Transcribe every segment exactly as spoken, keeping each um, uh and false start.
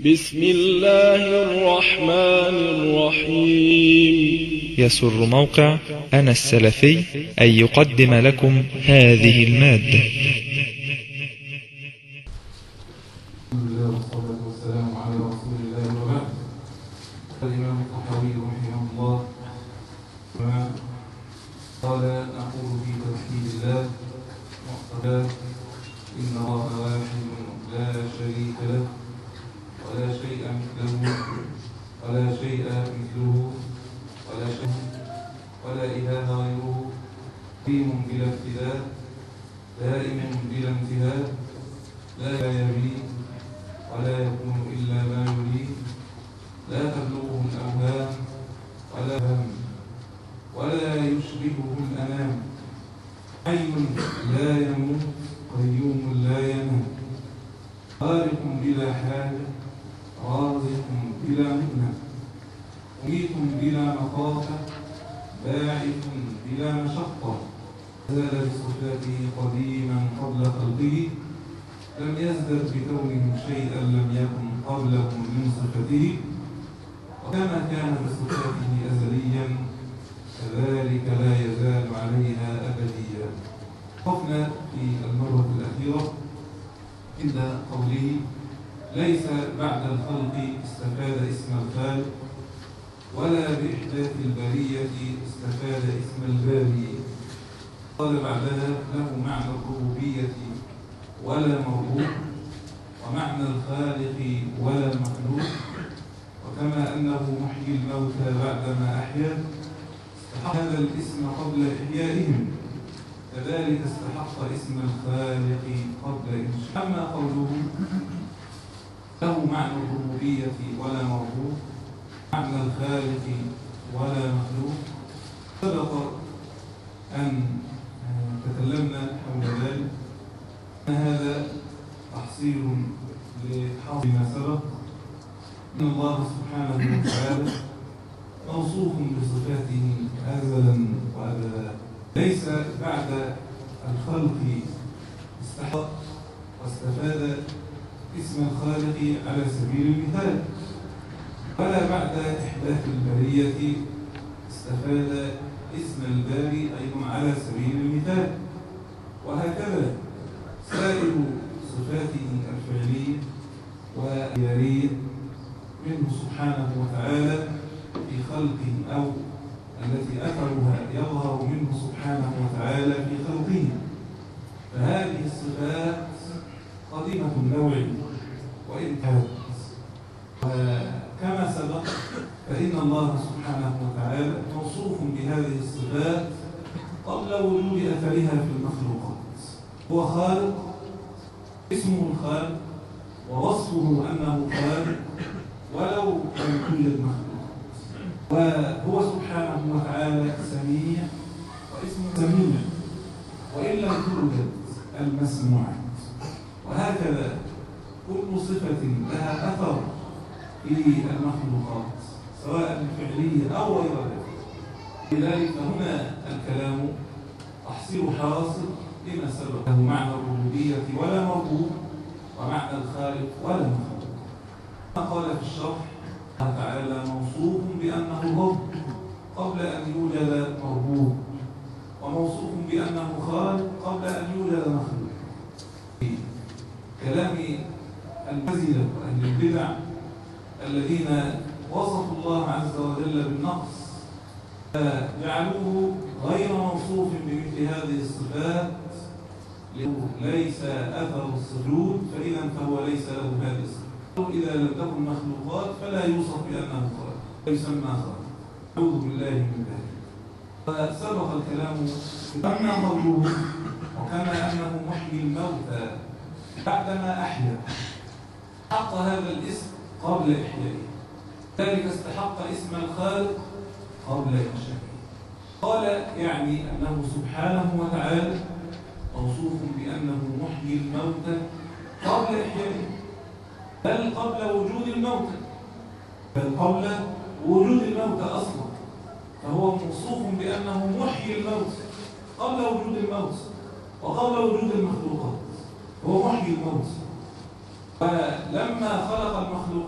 بسم الله الرحمن الرحيم. يسر موقع أنا السلفي أن يقدم لكم هذه المادة. الحمد لله والصلاة والسلام على رسول الله وبعد. الإمام الطحاوي رحمه الله قال: نقول في توحيد الله مقتضاه إن الله واحد لا شريك له ولا شيء مثله ولا شيء مثله ولا شيء ولا إله غيره، قديم بلا ابتداء دائم بلا انتهاء، لا يبيد ولا يكون إلا ما يريد، لا تبلغه الأوهام ولا هم ولا يشبهه الأنام، حي لا يموت قيوم لا ينام، خالق بلا حاجة رازق بلا مؤنة، مميت بلا مخافة باعث بلا مشقة، زال بصفاته قديما قبل خلقه، لم يزدد بكونه شيئا لم يكن قبله من صفته، وكما كان بصفاته أزليا كذلك لا يزال عليها أبديا. وقفنا في المرة الأخيرة عند قوله: ليس بعد الخلق استفاد اسم الخالق، ولا بإحداث البرية استفاد اسم الباري. قال بعدها: له معنى الربوبية ولا مربوب، ومعنى الخالق ولا مخلوق، وكما أنه محيي الموتى بعدما أحيا استحق هذا الاسم قبل إحيائهم، كذلك استحق اسم الخالق قبل إنشاء. أما قوله له معنى الربوبية ولا مربوب، معنى الخالق ولا مخلوق، سبق أن تكلمنا حول ذلك. هذا تحصيل لحظ ما سبق إن الله سبحانه وتعالى موصوف بصفاته أزلا وأبدا، ليس بعد الخلق استحق واستفاد اسم الخالق على سبيل المثال، ولا بعد إحداث البرية استفاد اسم الباري أيضا على سبيل المثال، وهكذا سائر صفاته الفعلية والإختيارية منه سبحانه وتعالى في خلقه، أو التي أثرها يظهر منه سبحانه وتعالى في خلقه، فهذه الصفات قديمة النوع وإن كانت. وكما سبق فإن الله سبحانه وتعالى موصوف بهذه الصفات قبل وجود أثرها في المخلوقات. هو خالق، اسمه الخالق، ووصفه أنه خالق ولو لم يوجد مخلوق. وهو سبحانه وتعالى سميع، واسمه سميع وإن لم توجد المسموعات. وهكذا كل صفة لها أثر في المخلوقات سواء الفعلية أو غير ذلك. لذلك هنا الكلام تحصيل حاصل لما سبق، له معنى الربوبية ولا مربوب، ومعنى الخالق ولا مخلوق. قال في الشرح: الله تعالى موصوف بأنه الرب قبل أن يوجد مربوب، وموصوف بأنه خالق قبل أن يوجد مخلوق. كلام المعتزلة وأهل البدع الذين وصفوا الله عز وجل بالنقص فجعلوه غير موصوف بمثل هذه الصفات، ليس أثر السجود فإذا فهو ليس له هذه الصفات، إذا لم تكن مخلوقات فلا يوصف بأنه خالق، يسمى خالق. أعوذ بالله من ذلك. فسبق الكلام أما قوله: وكما أنه محيي الموتى بعدما أحيا، استحق هذا الاسم قبل إحيائه، ذلك استحق اسم الخالق قبل إنشائه. قال يعني أنه سبحانه وتعالى موصوف بأنه محيي الموتى قبل إحيائه، بل قبل وجود الموتى، بل قبل وجود الموتى أصلا، فهو موصوف بأنه محيي الموت قبل وجود الموت وقبل وجود المخلوقات. هو محيي الموت، فلما خلق المخلوقات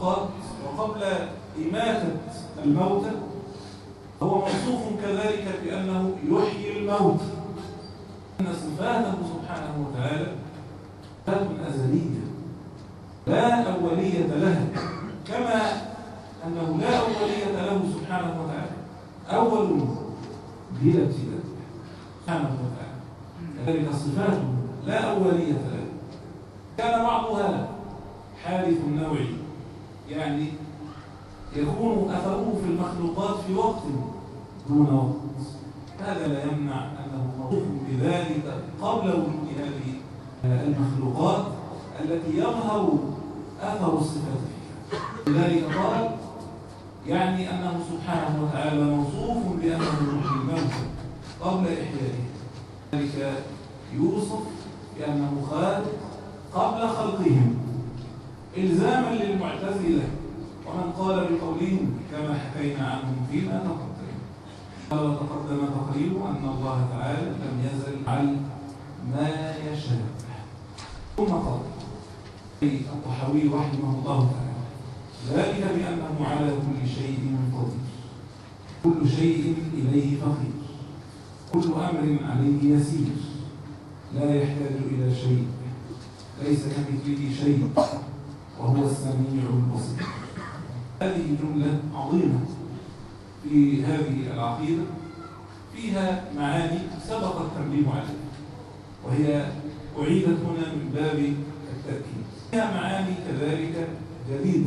المخلوقات وقبل إماتة الموتى هو موصوف كذلك بأنه يحيي الموت، أن صفاته سبحانه وتعالى صفات أزلية لا أولية لها، كما أنه لا أولية له سبحانه وتعالى، أول بلا ابتداء سبحانه وتعالى، كذلك صفاته لا أولية له. كان بعضها حادث نوعي، يعني يكون أثره في المخلوقات في وقت دون وقت، هذا لا يمنع أنه موصوف بذلك قبل وجود هذه المخلوقات التي يظهر أثر الصفات فيها. لذلك قال يعني أنه سبحانه وتعالى موصوف بأنه يحيي الموتى قبل إحيائه، ذلك يوصف بأنه خالق قبل خلقهم، إلزاما للمعتزلة ومن قال بقولهم كما حكينا عنهم فيما تقدم. قال تقدم تقرير أن الله تعالى لم يزل يفعل ما يشاء. ثم قال الطحاوي رحمه الله تعالى ذلك بأنه على كل شيء قدير، كل شيء إليه فقير، كل أمر عليه يسير، لا يحتاج إلى شيء، ليس كمثله شيء وهو السميع البصير. هذه جملة عظيمة في هذه العقيدة فيها معاني سبق التنبيه عليها، وهي أعيدت هنا من باب التأكيد. فيها معاني كذلك جديدة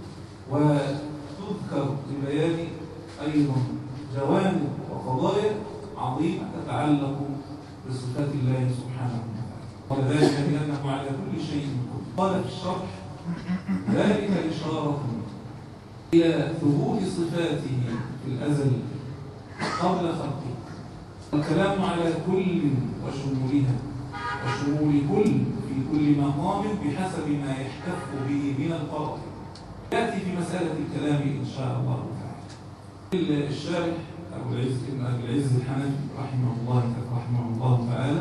وتذكر لبيان أيضا جوانب وقضايا عظيمة تتعلق بصفات الله سبحانه وتعالى، وذلك بأنه على كل شيء قدير. قال في الشرح ذلك إشارة إلى ثبوت صفاته في الأزل قبل خلقه، الكلام على كل وشمولها وشمول كل في كل مقام بحسب ما يحتف به من القرائن، يأتي في مسألة الكلام إن شاء الله تعالى. الشارح أبو العز ابن أبي العز الحنفي رحمه الله رحمه الله تعالى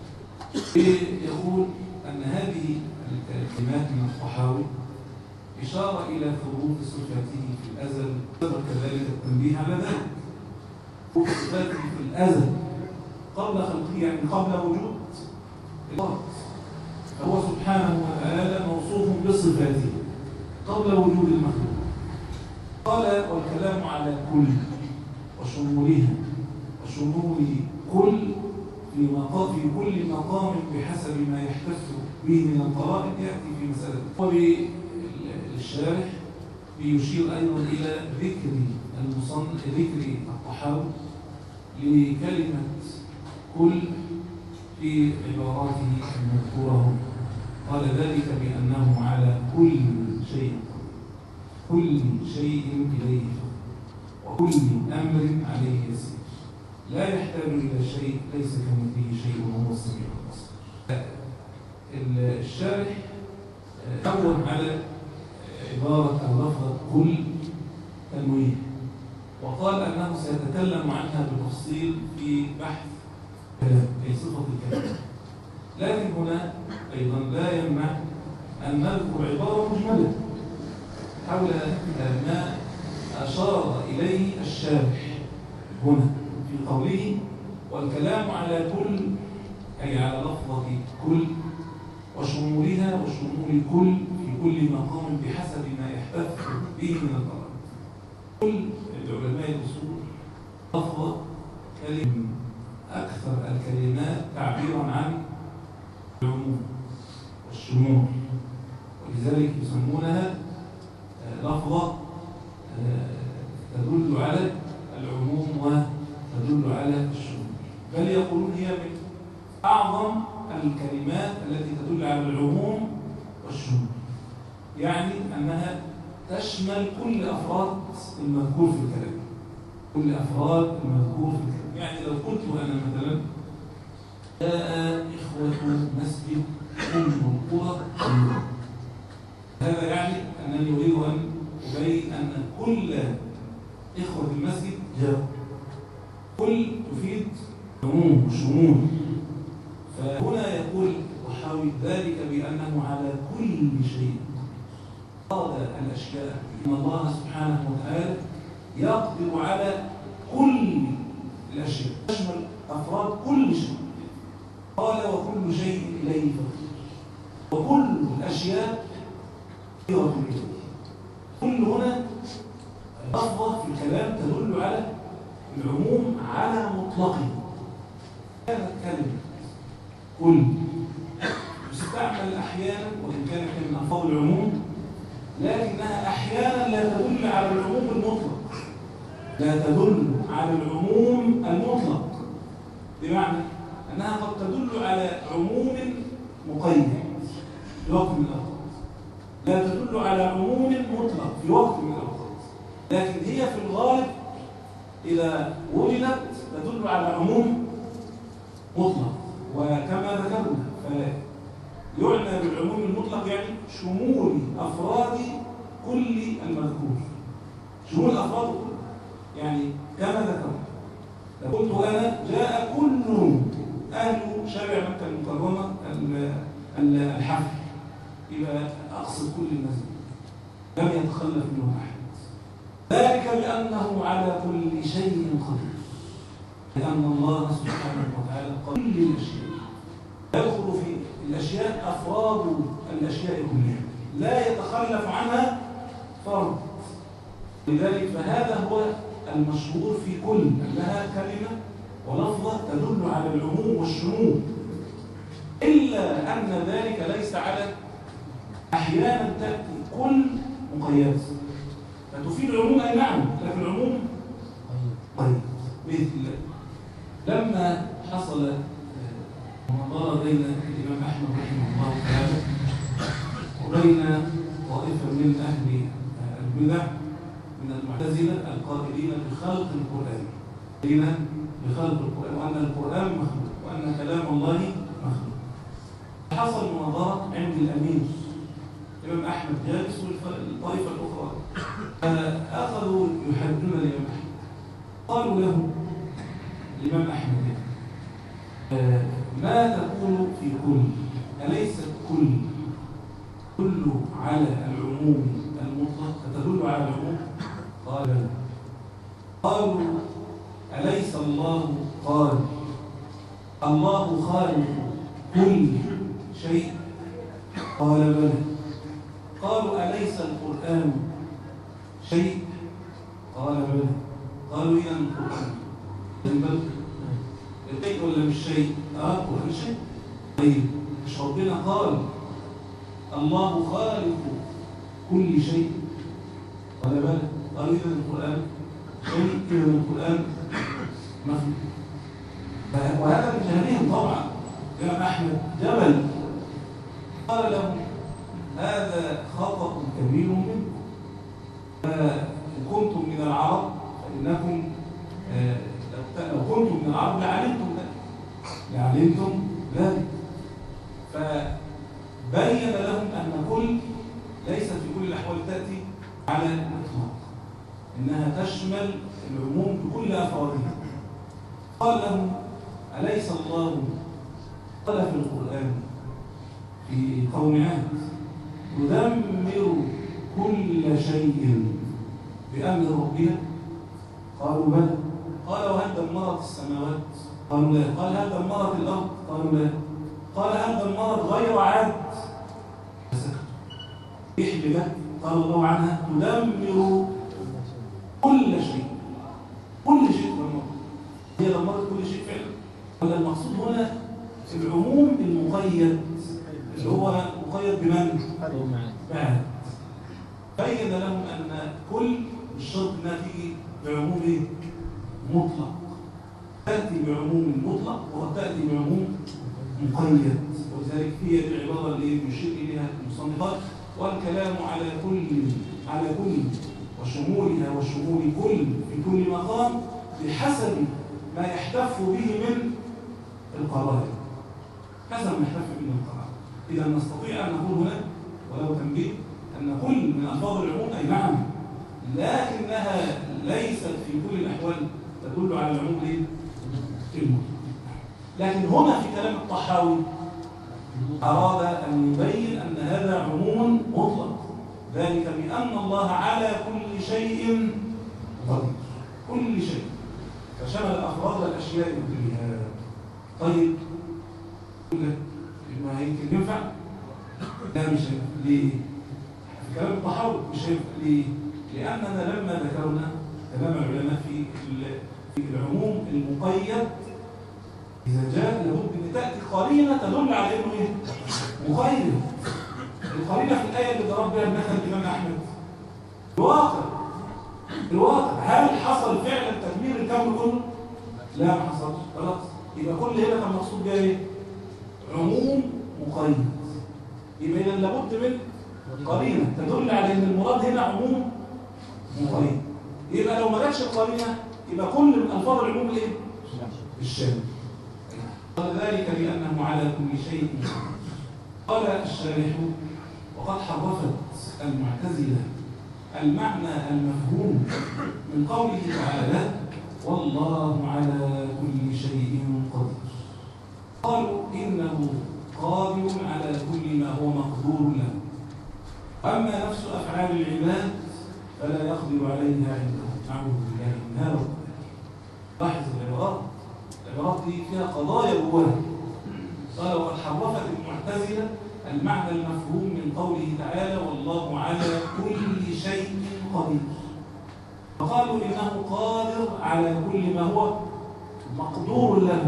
يقول أن هذه الكلمات من الطحاوي إشارة إلى ثبوت صفاته في الأزل، وكذلك التنبيه على ذلك. صفاته في الأزل قبل خلقه، يعني قبل وجود الله، فهو سبحانه وتعالى موصوف بصفاته قبل وجود المخلوق. قال والكلام على كل وشمولها وشمول كل في مقام في كل مقام بحسب ما يحتف به من القرائن يأتي في مسألة. الشارح بيشير أيضا إلى ذكر المصنف ذكر الطحاوي لكلمة كل في عباراته المذكورة. قال ذلك بأنه على كل شيء كل شيء إليه وكل أمر عليه يسير، لا يحتاج إلى شيء، ليس كمثله شيء وهو السميع البصير. الشارح أول على عبارة أو لفظة كل تنويه، وقال أنه سيتكلم عنها بتفصيل في بحث في صفة الكلام، لكن هنا أيضا لا يمنع أن نذكر عبارة مجملة حول ما أشار إليه الشارح هنا في قوله والكلام على كل، أي على لفظة كل وشمولها وشمول كل في كل مقام بحسب ما يحتف به من القرآن. كل العلماء الأصول لفظة كلمة أكثر الكلمات تعبيرا عن العموم والشمول، ولذلك يسمونها لفظة تدل على العموم وتدل على الشمول، بل يقولون هي من أعظم الكلمات التي تدل على العموم والشمول، يعني أنها تشمل كل أفراد المذكور في الكلام، كل أفراد المذكور في الكلام. يعني لو قلت أنا مثلا جاء إخوة مسجد أم القرى، هذا يعني أنني أريد أن أبين أن كل إخوة المسجد جاءوا، كل تفيد عموم وشمول. فهنا يقول وحاول ذلك بأنه على كل شيء أراد الأشياء إن الله سبحانه وتعالى يقدر على كل الأشياء، تشمل أفراد كل شيء. قال وكل شيء إليه فقير، وكل الأشياء فقيرة إليه. كل هنا لفظة في الكلام تدل على العموم على مطلقه. كانت كلمة كل تستعمل أحيانا وإن كانت من ألفاظ العموم، لكنها أحيانا لا تدل على العموم المطلق، لا تدل على العموم المطلق، بمعنى أنها قد تدل على عموم مقيد في وقت من الأوقات، لا تدل على عموم مطلق في وقت من الأوقات، لكن هي في الغالب إذا وجدت تدل على عموم مطلق. وكما ذكرنا فيعنى بالعموم المطلق يعني شمول أفراد كل المذكور، شمول أفراد كل، يعني كما ذكرنا لو قلت أنا جاء كل أهل شارع مكة المكرمة الحفل، يبقى أقصد كل الناس لم يتخلف منهم أحد، ذلك بأنه على كل شيء قدير، لأن الله سبحانه وتعالى كل الأشياء يدخل في الأشياء أفراد الأشياء كلها لا يتخلف عنها فرد. لذلك فهذا هو المشهور في كل أنها كلمة ولفظة تدل على العموم والشمول، إلا أن ذلك ليس على أحيانا تأتي كل مقيدة فتفيد العموم، أي نعم، لكن العموم طيب. مثل لما حصل مناظرة بين الإمام أحمد رحمه الله تعالى وبين طائفة من أهل البدع من المعتزلة القائلين بخلق القرآن، قائلين بخلق القرآن وأن القرآن مخلوق وأن كلام الله مخلوق. حصل مناظرة عند الأمير الإمام أحمد جالس والطائفة الأخرى، فأخذوا يحدون الإمام أحمد، قالوا له الإمام أحمد ما تقول في كل؟ أليست كل كل على العموم المطلق تدل على العموم؟ قال لا. قالوا أليس الله قال الله خالق كل شيء؟ قال بلى. قالوا أليس القرآن شيء؟ قال بلى. قالوا إذا القرآن بل الشيء ولا مش شيء؟ اه القرآن شيء. طيب مش ربنا قال الله خالق كل شيء؟ قال بلى. قالوا إذا القرآن شيء، إذا القرآن مخلوق. وهذا من جهلهم طبعا. الإمام أحمد جبل قال له هذا خطأ كبير منكم، فإن كنتم من العرب فإنكم آه لو كنتم من العرب لعلمتم ذلك لعلمتم ذلك فبين لهم أن كل ليست في كل الأحوال تأتي على الإطلاق، إنها تشمل العموم بكل أفرادها. قال لهم أليس الله قال في القرآن في قوم عاد يدمر كل شيء بأمر ربها؟ قالوا بلى. قال وهل دمرت السماوات؟ قالوا لا. قال هل دمرت الأرض؟ قالوا لا. قال هل دمرت غير عاد؟ فسكتوا. إحبة قال الله عنها تدمر كل شيء، كل شيء دمرت، هي دمرت كل شيء فعلا. المقصود هنا العموم المقيد اللي هو مقيد بمن؟ بعد. بين لهم أن كل الشرط انها تيجي بعموم مطلق، تأتي بعموم مطلق وتأتي بعموم مقيد، ولذلك هي العبارة اللي يشير إليها المصنفات والكلام على كل على كل وشمولها وشمول كل في كل مقام بحسب ما يحتف به من القرائن، حسب ما يحتف به من القرائن. إذا نستطيع أن نقول هنا ولو تنبيه أن كل من ألفاظ العموم أي نعم، لكنها ليست في كل الأحوال تدل على العموم المطلق. لكن هنا في كلام الطحاوي أراد أن يبين أن هذا عموم مطلق، ذلك بأن الله على كل شيء قدير، كل شيء، فشمل أفراد الأشياء كلها. طيب ما يمكن ينفع؟ لا مش هينفع. ليه؟ في كلام التحرك مش هينفع. ليه؟ لأننا لما ذكرنا كلام العلماء في في العموم المقيد، إذا جاء لابد أن تأتي قرينة تدل على إنه إيه؟ مقيد. القرينة في الآية اللي ضرب بها المثل الإمام أحمد الواقع، الواقع هل حصل فعلا تدمير الكون كله؟ لا ما حصلش. خلاص يبقى كل هنا كان مقصود بها إيه؟ عموم مقيد. يبقى إذا لابد من قرينة تدل على إن المراد هنا عموم مقيد. يبقى لو ما جاتش القرينة يبقى كل من ألفاظ العموم إيه؟ الشامل. قال ذلك بأنه على كل شيء. قال الشارح: وقد حرفت المعتزلة المعنى المفهوم من قوله تعالى: والله على كل شيء قدير. قالوا إنه قادر على كل ما هو مقدور له، أما نفس أفعال العباد فلا يقدر عليها عنده. نعوذ بالله من هذا. لاحظ العبارات، العبارات دي فيها قضايا جواها. قال: وقد حرفت المعتزلة المعنى المفهوم من قوله تعالى: والله على كل شيء قدير. فقالوا إنه قادر على كل ما هو مقدور له.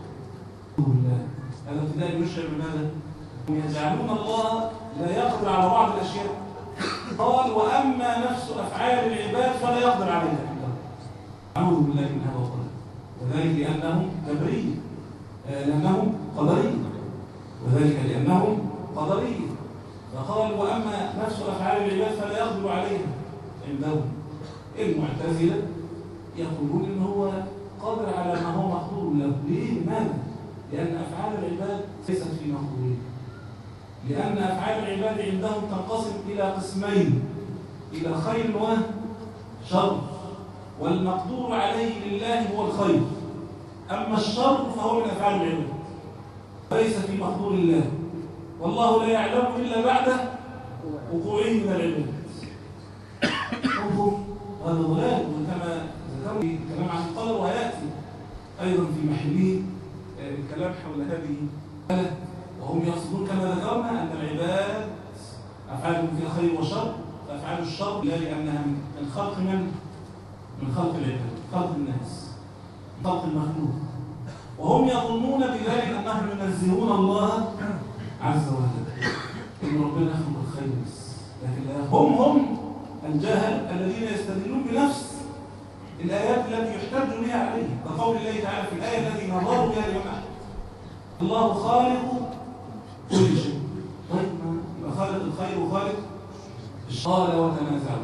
هذا ابتداء يشعر بماذا؟ هم يجعلون الله لا يقدر على بعض الأشياء. قال: وأما نفس أفعال العباد فلا يقدر عليها. أعوذ بالله من هذا القدر. وذلك لأنهم جبرية، لأنهم قدرية، وذلك لأنهم قدرية. فقال: وأما نفس أفعال العباد فلا يقدر عليها عندهم. المعتزلة يقولون إن هو قادر على ما هو مقدور له. ليه؟ لماذا؟ لأن أفعال العباد ليست في مقدورين. لأن أفعال العباد عندهم تنقسم إلى قسمين: إلى خير وشر، والمقدور عليه لله هو الخير، أما الشر فهو من أفعال العباد ليس في مقدور الله، والله لا يعلم إلا بعد وقوعه من العباد. انظر، هذا ضلال. وكما ذكرنا في الكلام عن القدر، ويأتي أيضا في محله الكلام حول هذه الآية، وهم يقصدون كما ذكرنا أن العباد أفعالهم فيها خير وشر، فأفعال الشر لا لأنها من خلق من؟ من خلق العباد، خلق الناس، خلق المخلوق. وهم يظنون بذلك أنهم ينزهون الله عز وجل، إن ربنا يخلق الخير بس، لكن لا، هم هم الجهل الذين يستدلون بنفس الآيات التي يحتج بها عليه، كقول الله تعالى في الآية التي نظروا بها اليوم أحد: الله خالق كل شيء. طيب يبقى خالق الخير وخالق الشر. قال: وتنازعوا،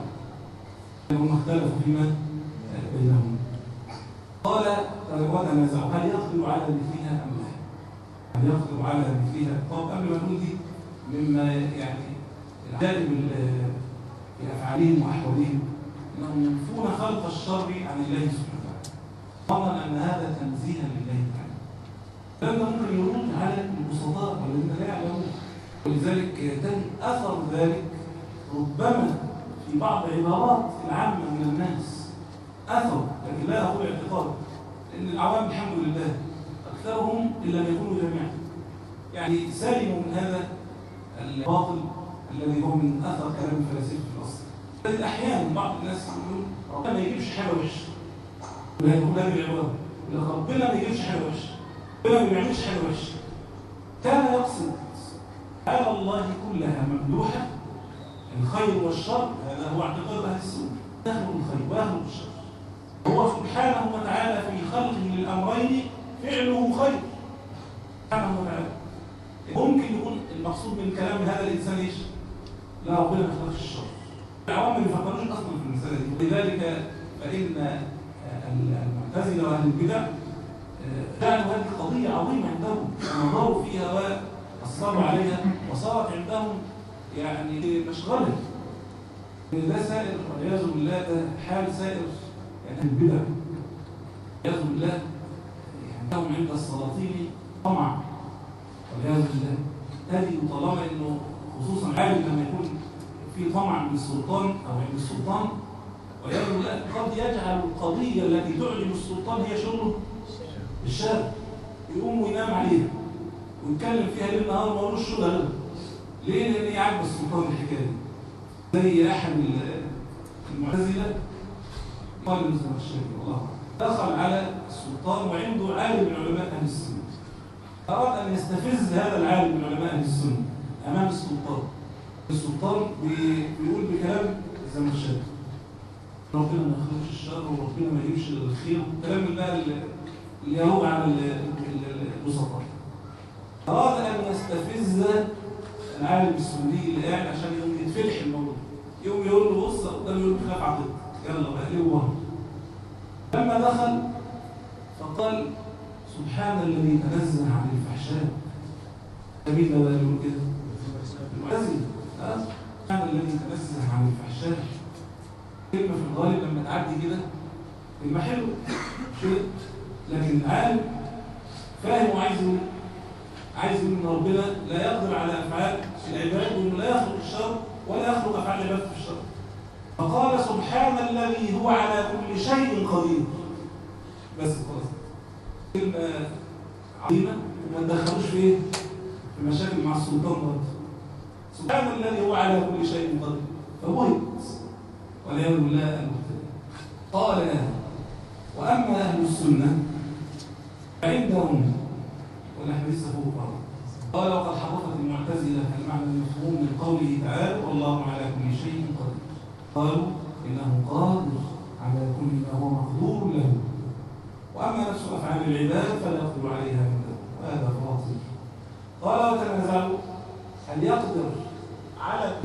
هم اختلفوا فيما بينهم. قال: وتنازعوا، هل يقدر على مثلها أم لا؟ هل يقدر على مثلها؟ طب قبل ما نقول دي، مما يعني العجائب في أفعالهم وأحوالهم أنهم ينفون خلق الشر عن الله سبحانه وتعالى، ظنا أن هذا تنزيها لله تعالى. لأنه ممكن يرد على البسطاء والذين لا يعلمون، ولذلك تجد أثر ذلك ربما في بعض عبارات العامة من الناس أثر، لكن لا أقول اعتقاد، لأن العوام الحمد لله أكثرهم إن لم يكونوا جميعا يعني سالموا من هذا الباطل الذي هو من أثر كلام الفلاسفة في الأصل. أحيانا بعض الناس يقول ربنا ما يجيبش حاجة وحشة، ولا يقول هذه العبارة: ربنا ما يجيبش حاجة وحشة، ربنا ما بيعملش حاجة وحشة. كان يقصد حال الله كلها ممدوحة، الخير والشر. هذا هو اعتقاد أهل السنة، يخلق الخير ويخلق الشر. هو سبحانه وتعالى في خلقه للأمرين فعله خير سبحانه وتعالى. ممكن يكون المقصود من كلام هذا الإنسان إيش؟ لا، ربنا ما خلقش الشر. العوام ما بيفكروش أصلا في المسألة دي. ولذلك فإن المعتزلة وأهل البدع جعلوا هذه قضية عظيمة عندهم، ونظروا فيها وأصروا عليها، وصارت عندهم يعني مشغلة. ده سائر والعياذ بالله، ده حال سائر يعني البدع والعياذ بالله. يعني لهم عند السلاطين طمع والعياذ بالله. هذه طالما انه خصوصا عالم لما يكون في طمع من السلطان أو عند السلطان، ويقول قد يجعل القضية التي تعجب السلطان هي شغله الشاب، يقوم وينام عليها ويتكلم فيها ليل نهار ما قالوش شو ده. ليه؟ لأن هي عاجبة السلطان الحكاية دي. زي أحد المعتزلة قال ابن الزمخشري والله دخل على السلطان وعنده عالم من علماء أهل السنة، أراد أن يستفز هذا العالم من علماء أهل السنة أمام السلطان. السلطان بيقول بكلام الزمخشري ربنا ما يخلقش الشر وربنا ما يجيبش الخير، الكلام بقى اللي هو عن البسطاء. أراد أن يستفز العالم السني اللي قاعد عشان يقوم يتفلح الموضوع، يقوم يقول له بص قدام، يقول له خاف عقيدتك يلا بقى ليه وهم. لما دخل فقال سبحان الذي تنزه عن الفحشاء. مين ده بقى يقول كده؟ المعتزلة. سبحان الذي تنزه عن الفحشاء. كلمة في الغالب لما تعدي كده كلمة حلوة شيء، لكن العالم فاهم وعايز يقول عايز يقول ان ربنا لا يقدر على افعال العباد، وانه لا يخلق الشر ولا يخلق افعال العباد في الشر. فقال سبحان الذي هو على كل شيء قدير. بس خلاص كلمة عظيمة وما تدخلوش في ايه؟ في مشاكل مع السلطان برضه. سبحان الذي هو على كل شيء قدير. فبهت والعياذ بالله المبتدئ. قال آه. وأما أهل السنة فعندهم ونحن لسه فوق بعض. قال وقد حرفت المعتزلة المعنى المفهوم من قوله تعالى والله على كل شيء قدير. قالوا إنه قادر على كل ما هو مقدور له، وأما نفس أفعال العباد فلا يقدر عليها عنده، وهذا باطل. قال وتنازعوا هل يقدر على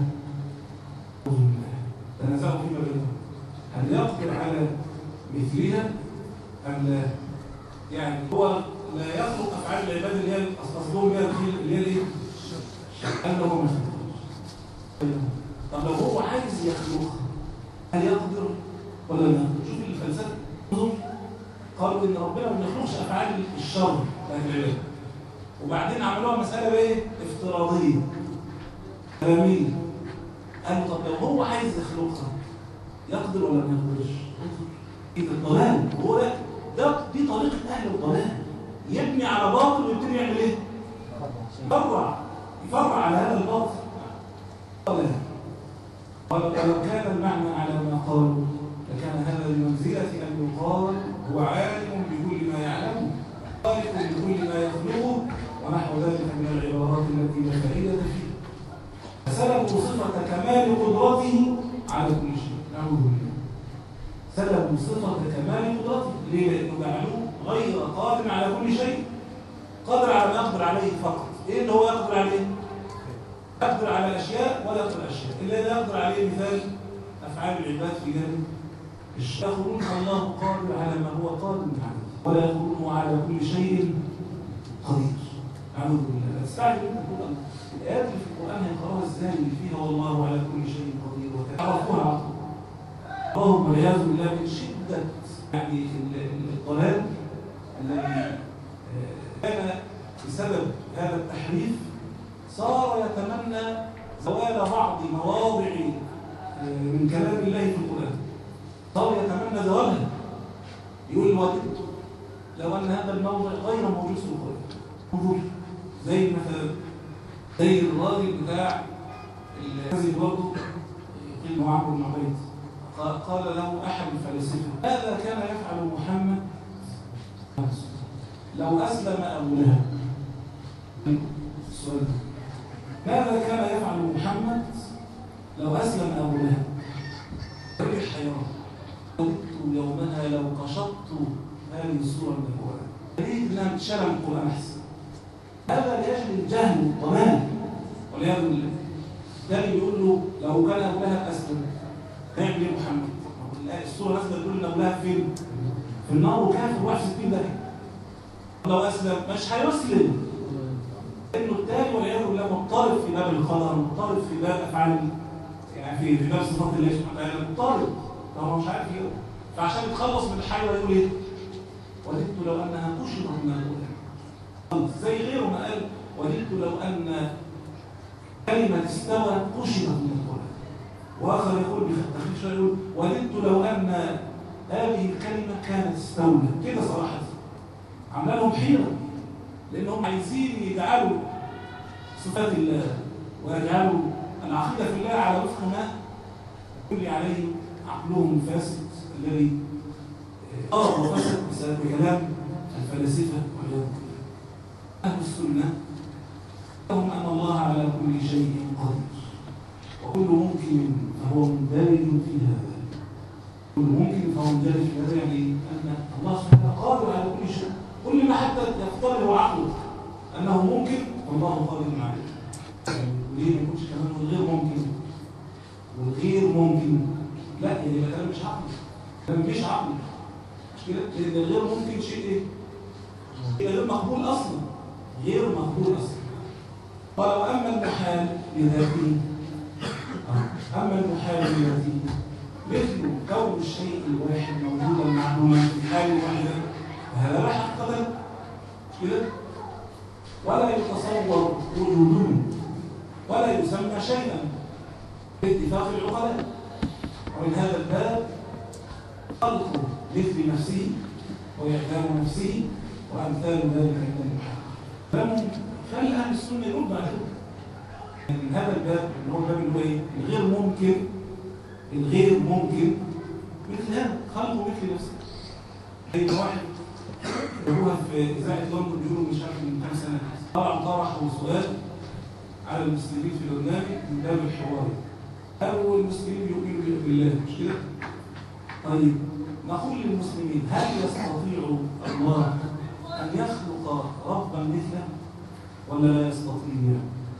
تنازعوا فيما بينهم هل يقدر على مثلها أم لا؟ يعني هو لا يخلق أفعال العباد اللي هي أصلهم بها اللي هي الايه؟ قال له هو مش طب لو هو عايز يخلقها هل يقدر ولا لا؟ شوف الفلسفة قالوا إن ربنا ما بيخلقش أفعال الشر بتاعت العباد، وبعدين عملوها مسألة بايه؟ افتراضية كلامية. قالوا طب لو هو عايز يخلقها يقدر ولا ما يقدرش؟ إذا الضلال هو ده, ده دي طريقة أهل الضلال، يبني على باطل ويبتدي يعمل ايه؟ يفرع يفرع على هذا الباطل. قال ولو كان المعنى على ما قالوا لكان هذا بمنزلة أن يقال هو عالم بكل ما يعلمه خالق بكل ما يخلقه ونحو ذلك من العبارات التي لا فائدة فيها. سلبوا صفة كمال قدرته على كل شيء. نعوذ بالله. سلبوا صفة كمال قدرته. ليه؟ لأنه جعلوه غير قادر على كل شيء، قادر على ما يقدر عليه فقط. إيه اللي هو يقدر عليه؟ يقدر على أشياء ولا يقدر أشياء. إلا إذا يقدر عليه مثال أفعال العباد في جانب الشيء. يقولون الله قادر على ما هو قادر عليه ولا يقولون على كل شيء قدير. أعوذ بالله. استعجب أن تقول الآيات اللي في القرآن هيقراها إزاي اللي فيها والله على كل شيء قدير وتعرفوها. اللهم والعياذ بالله من شدة يعني الضلال الذي كان بسبب هذا التحريف صار يتمنى زوال بعض مواضع من كلام الله في القرآن، صار يتمنى زوالها. يقول وددت لو أن هذا الموضع غير موجود في القرآن. انظر زي مثلا زي الراجل بتاع الذي برضه يقيم عمرو بن عبيد قال له أحد الفلاسفة ماذا كان يفعل محمد لو أسلم أبو لهب؟ السؤال ده ماذا كان يفعل محمد لو أسلم أبو لهب؟ رجع حيران. وددت يومها لو قشطت هذه السورة من القرآن. أريد أنها تشرع القرآن أحسن. هذا لأجل الجهل والضلال والعياذ بالله. ده اللي بيقول له لو كان أبو لهب أسلم هيعمل إيه محمد؟ السورة نازلة تقول إن أبو لهب فين؟ في النار وكافر واحد ستين داهية. لو أسلم مش هيسلم، لأنه التالي والعياذ بالله مضطرب في باب القدر، مضطرب في باب أفعال يعني في في باب صفات الله سبحانه وتعالى، مضطرب هو مش عارف يقرأ. فعشان يتخلص من الحاجة يقول إيه؟ وددت لو أنها قشرت من القرآن. زي غيره ما قال وددت لو أن كلمة استوى قشرت من القرآن. وآخر يقول بتخفيف شوية يقول وددت لو أن هذه الكلمة كانت استولت كده صراحة. عامله لهم حيرة لأنهم عايزين يجعلوا صفات الله ويجعلوا العقيدة في الله على وفق ما يقول عليه عقلهم الفاسد الذي أرى وفسد بسبب كلام الفلاسفة والعياذ بالله. أهل السنة لهم أن الله على كل شيء قدير وكل ممكن فهو مندرج في هذا. كل ممكن فهو مندرج في هذا يعني أن الله سبحانه قادر على كل شيء. كل ما حتى يفترض عقله أنه ممكن والله قادر عليه. يعني ليه ما يكونش كمان الغير ممكن والغير ممكن؟ لا يعني ده كلام مش عقلي، كلام مش عقلي مش كده؟ لأن الغير ممكن شيء إيه؟ غير مقبول أصلا، غير مقبول أصلا. ولو أما المحال بذاته أما المحال بذاته مثل كون الشيء الواحد موجودا معلوما في حال واحدة فهذا لا حقيقة له مش كده؟ ولا يتصور وجوده ولا يسمى شيئا باتفاق العقلاء. ومن هذا الباب خلق مثل نفسه وإعلام نفسه وأمثال ذلك من المحال. خلي أهل السنة يقول بعد من هذا الباب اللي هو الباب اللي هو إيه؟ الغير ممكن الغير ممكن مثل هذا خلقه مثل نفسه. زي واحد يقولها في إذاعة لندن بيقولوا مش عارف من كام سنة طبعا طرحوا سؤال على المسلمين في برنامج من باب الحوار. قالوا المسلمين يؤمنوا بالله مش كده؟ طيب نقول للمسلمين هل يستطيع الله أن يخلق ربا مثله ولا لا يستطيع؟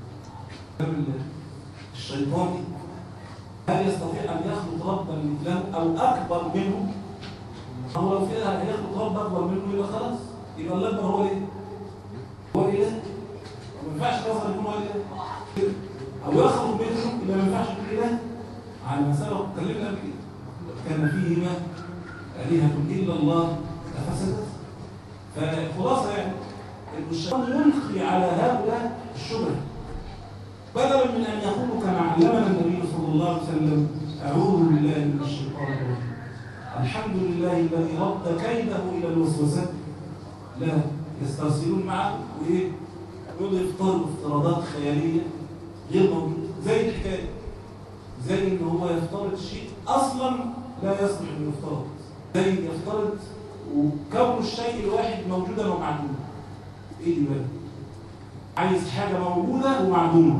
الشيطاني هل يستطيع أن يخلق ربا مثله أو أكبر منه؟ هو لو فيها هيخلق رب أكبر منه يبقى خلاص يبقى الأكبر هو إيه؟ هو الإله. ما ينفعش أصلا يكون هو الإله أو يخلق مثله يبقى ما ينفعش يكون إله. على مسألة اتكلمنا قبل كده كان فيهما آلهة إلا الله لفسدت. فخلاصة يعني إن الشيطان يلقي على هؤلاء الشبهة بدلا من أن يقولوا كما علمنا النبي صلى الله عليه وسلم أعوذ بالله من الشيطان الرجيم الحمد لله الذي رد كيده إلى الوسوسات. لا يسترسلون معه وإيه؟ يقولوا يفترضوا افتراضات خيالية غير موجودة زي الحكاية زي إن هو يفترض شيء أصلا لا يصلح أن يفترض زي يفترض وكون الشيء الواحد موجودا ومعدوما. إيه دي بقى؟ عايز حاجة موجودة ومعدومة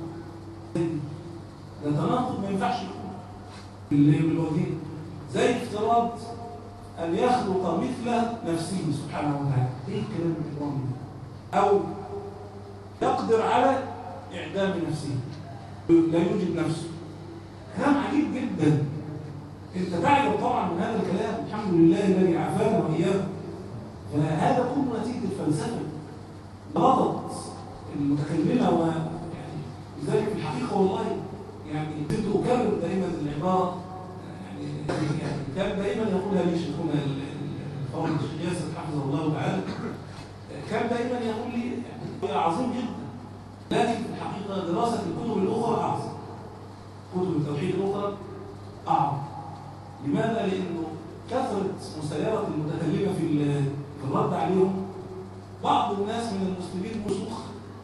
ده تناقض ما ينفعش يكون اللي بالوجهين. زي افتراض أن يخلق مثل نفسه سبحانه وتعالى. إيه الكلام الإكرامي ده؟ أو يقدر على إعدام نفسه لا يوجد نفسه. كلام عجيب جدا. أنت تعجب طبعا من هذا الكلام. الحمد لله الذي عافانا وإياه. فهذا كله نتيجة الفلسفة غلط المتكلمة. ويعني لذلك في الحقيقة والله يعني كنت أكرر دائما العبارة يعني, يعني كان دائما يقولها لي شيخنا الفاضل الشيخ ياسر حفظه الله تعالى. كان دائما يقول لي يعني عظيم جدا لكن في الحقيقة دراسة الكتب الأخرى أعظم. كتب التوحيد الأخرى أعظم. لماذا؟ لأنه كثرة مسيرة المتكلمة في الرد عليهم بعض الناس من المسلمين مسوخ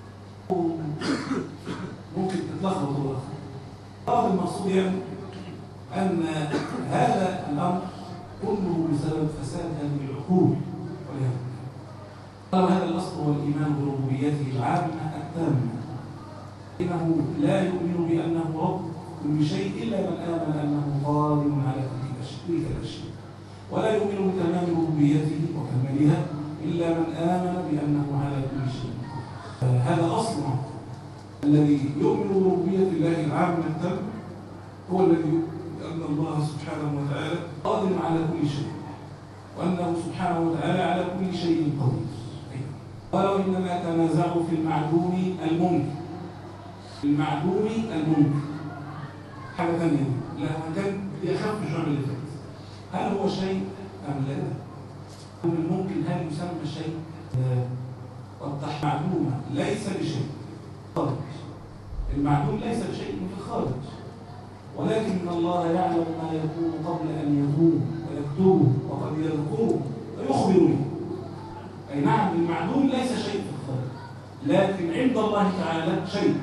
ممكن تتلخبط والله. طبعا المقصود يعني أن هذا الأمر كله بسبب فساد هذه العقول والعياذ بالله. هذا الأصل هو الإيمان بربوبيته العامة التامة. إنه لا يؤمن بأنه رب كل شيء إلا من آمن أنه قادر على تلك الأشياء ولا يؤمن بتمام ربوبيته وكمالها إلا من آمن بأنه على كل شيء. هذا أصلا الذي يؤمن بربوبية الله العامة التامة هو الذي يؤمن بأن الله سبحانه وتعالى قادر على كل شيء وأنه سبحانه وتعالى على كل شيء قدير. قالوا إنما تنازعوا في المعدوم الممكن. المعدوم الممكن حاجة ثانية لا كان يخاف الشعب اللي فات. هل هو شيء أم لا؟ الممكن هل يسمى شيء؟ لا. والتحت معدومة ليس بشيء. طيب المعدوم ليس بشيء في الخارج، ولكن الله يعلم ما يكون قبل أن يكون ويكتبه وقد يذكره ويخبر به. أي نعم، المعدوم ليس شيء في الخارج، لكن عند الله تعالى شيء.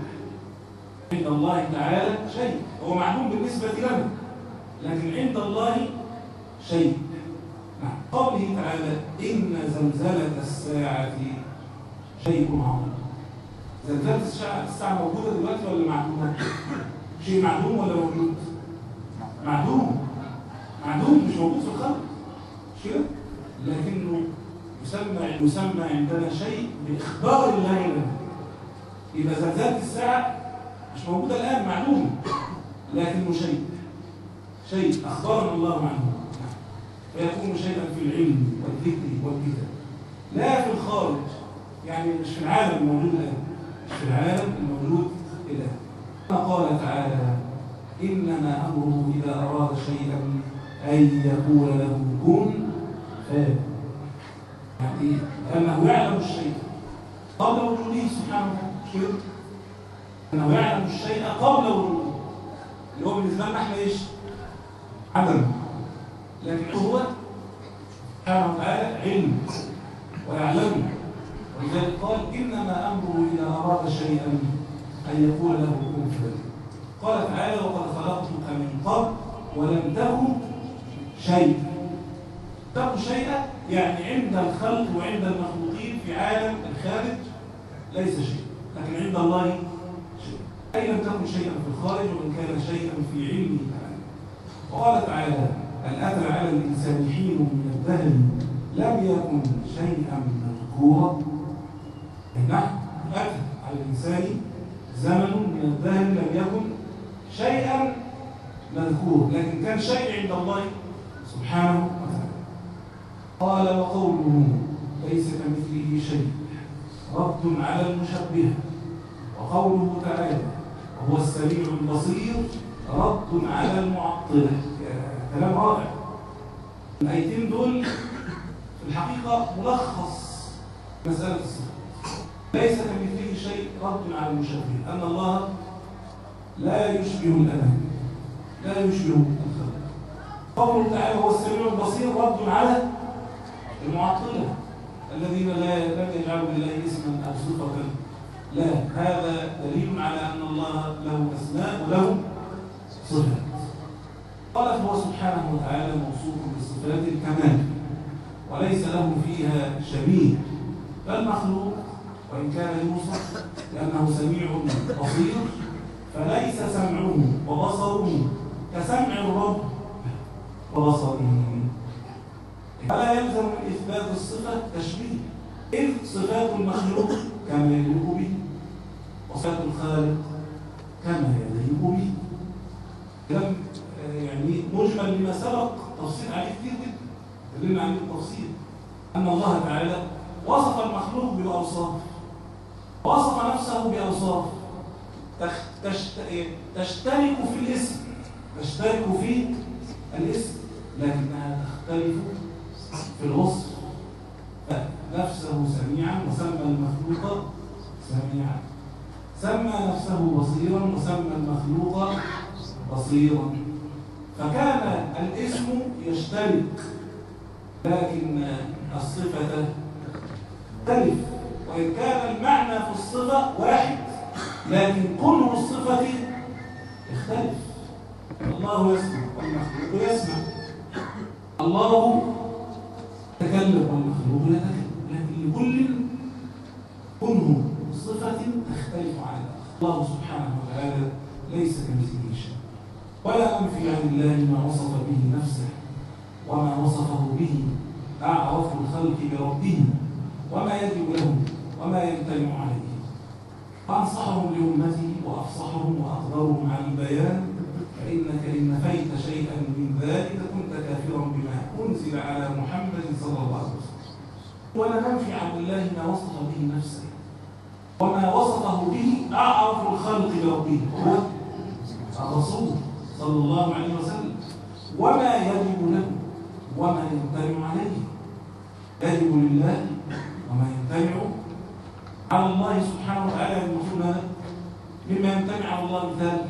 عند الله تعالى شيء هو معدوم بالنسبة لنا، لكن عند الله شيء. نعم. قوله تعالى إن زلزلة الساعة شيء عظيم. زلزلة الساعة موجودة دلوقتي ولا معدومة؟ شيء معدوم ولا موجود؟ معدوم. معدوم مش موجود في الخلق، مش كده؟ لكنه يسمى يسمى عندنا شيء بإخبار الله لنا. يبقى زلزلة الساعة مش موجودة الآن، معدوم، لكنه شيء شيء أخبرنا الله عنه، فيكون شيئا في العلم والذكر والكتاب، لا في الخارج، يعني مش في العالم الموجود الآن، مش في العالم الموجود الآن. قال تعالى إنما أمره إذا أراد شيئا أن يقول له كن فيكون. يعني أنه يعلم الشيء قبل وجوده سبحانه وتعالى، أنه يعلم الشيء قبل وجوده، اللي هو بالنسبة لنا احنا ايش؟ عدم، لكن هو سبحانه وتعالى علم ويعلمه، ولذلك قال إنما أمره إذا أراد شيئا أن يقول له كن فيكون. قال تعالى وقد خلقتك من قبل ولم تكن شيء. تكن شيئا يعني عند الخلق وعند المخلوقين في عالم الخارج ليس شيء، لكن عند الله شيء. أي لم تكن شيئا في الخارج وإن كان شيئا في علمه تعالى. وقال تعالى هل أتى على الإنسان حين من الدهر لم يكن شيئا مذكورا. نعم، أتى على الإنسان زمن من الدهر لم يكن شيئا مذكور، لكن كان شيء عند الله سبحانه وتعالى. قال وقوله ليس كمثله شيء رد على المشبهة، وقوله تعالى وهو السميع البصير رد على المعطلة. كلام رائع. الآيتين دول في الحقيقة ملخص مسألة الصفات. ليس كمثله شيء رد على المشبهة، أن الله لا يشبه الأنام، لا يشبه الخلق. قوله تعالى هو السميع البصير رد على المعطلة الذين لا لم يجعلوا لله اسما أو صفة. لا، هذا دليل على أن الله له أسماء وله صفات. قال فهو سبحانه وتعالى موصوف بصفات الكمال وليس له فيها شبيه، بل مخلوق وإن كان يوصف لأنه سميع بصير فليس سمعه وبصره كسمع الرب وبصره. فلا يلزم من إثبات الصفة تشبيه، إذ صفات المخلوق كما يليق به وصفات الخالق كما يليق به. كلام يعني مجمل لما سبق تفصيل عليه كثير جدا، تكلمنا عليه التفصيل. أن الله تعالى وصف المخلوق بأوصاف، وصف نفسه بأوصاف تشترك في الاسم، تشترك في الاسم لكنها تختلف في الوصف. نفسه سميعا وسمى المخلوق سميعا، سمى نفسه بصيرا وسمى المخلوق بصيرا، فكان الاسم يشترك لكن الصفة تختلف، وإن كان المعنى في الصفة واحد لكن كل الصفة يختلف. الله يسمع والمخلوق يسمع، الله يتكلم والمخلوق يتكلم، لكن لكل كنه صفة تختلف عن الآخر. الله سبحانه وتعالى ليس كمثله شيء، ولا أنفي عن الله ما وصف به نفسه وما وصفه به أعرف الخلق بربه وما يجب له وما يمتنع عليه، فأنصحهم لأمته وأفصحهم وأقدرهم على البيان، فإنك إن نفيت شيئا من ذلك كنت كافرا بما أنزل على محمد صلى الله عليه وسلم. ولا ننفي عن الله ما وصف به نفسه وما وصفه به أعرف الخلق بربه هو الرسول صلى الله عليه وسلم، وما يجب له وما يمتنع عليه. يجب لله وما يمتنع على الله سبحانه وتعالى. المفروض مما يمتنع على الله مثال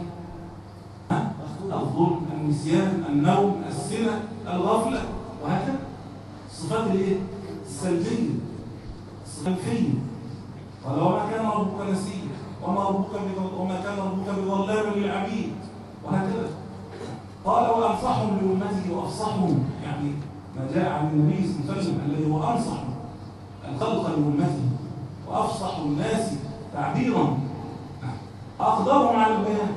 الظلم، النسيان، النوم، السنة، الغفلة، وهكذا. الصفات الايه؟ السلبية، السلبية. قال وما كان ربك نسيا وما ربك وما كان ربك بظلام للعبيد، وهكذا. قال وأنصحهم لأمته وأفصحهم، يعني ما جاء عن النبي صلى الله عليه وسلم الذي هو أنصح الخلق لأمته وأفصح الناس تعبيرا، أقدرهم على البيان.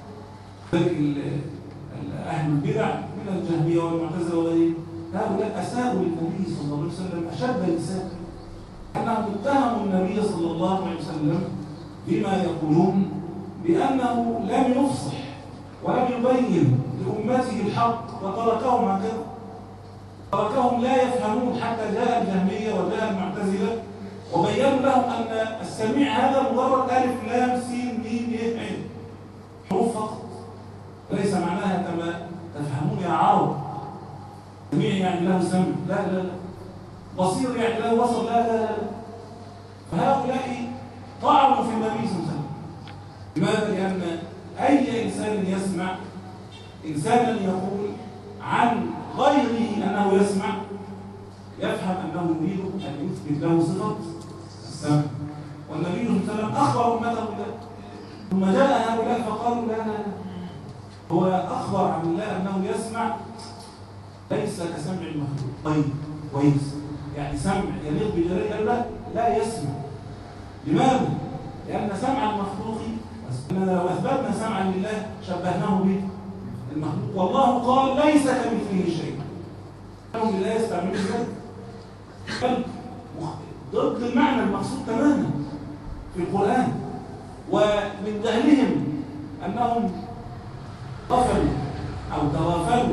أهل البدع من الجهمية والمعتزلة وغيرهم هؤلاء أساءوا للنبي صلى الله عليه وسلم أشد الإساءة، أنهم اتهموا النبي صلى الله عليه وسلم بما يقولون بأنه لم يفصح ولم يبين لأمته الحق وتركهم هكذا، تركهم لا يفهمون حتى جاء الجهمية وجاء المعتزلة وبينوا لهم أن السميع هذا مجرد ألف لام سين ميم يه عين، حروف فقط، ليس معناها كما تفهمون يا عرب سميع يعني له سمع، لا لا لا، بصير يعني له بصر، لا لا لا. فهؤلاء طعنوا في النبي صلى الله عليه وسلم. لماذا؟ لأن أي إنسان يسمع، إنسانا يقول عن غيره أنه يسمع، يفهم أنه يريد أن يثبت له صفة السمع، والنبي صلى الله عليه وسلم أخبر أمته بذلك. ثم جاء هؤلاء فقالوا لا لا لا، هو أخبر عن الله أنه يسمع ليس كسمع المخلوق. طيب كويس، يعني سمع يليق بجلاله لا لا يسمع. لماذا؟ لأن سمع المخلوق، لو أثبتنا سمعا لله شبهناه به المخلوق، والله قال ليس كمثله شيء. هم لا يستعملون ذلك ضد المعنى المقصود تماما في القرآن. ومن جهلهم أنهم غفلوا أو تغافلوا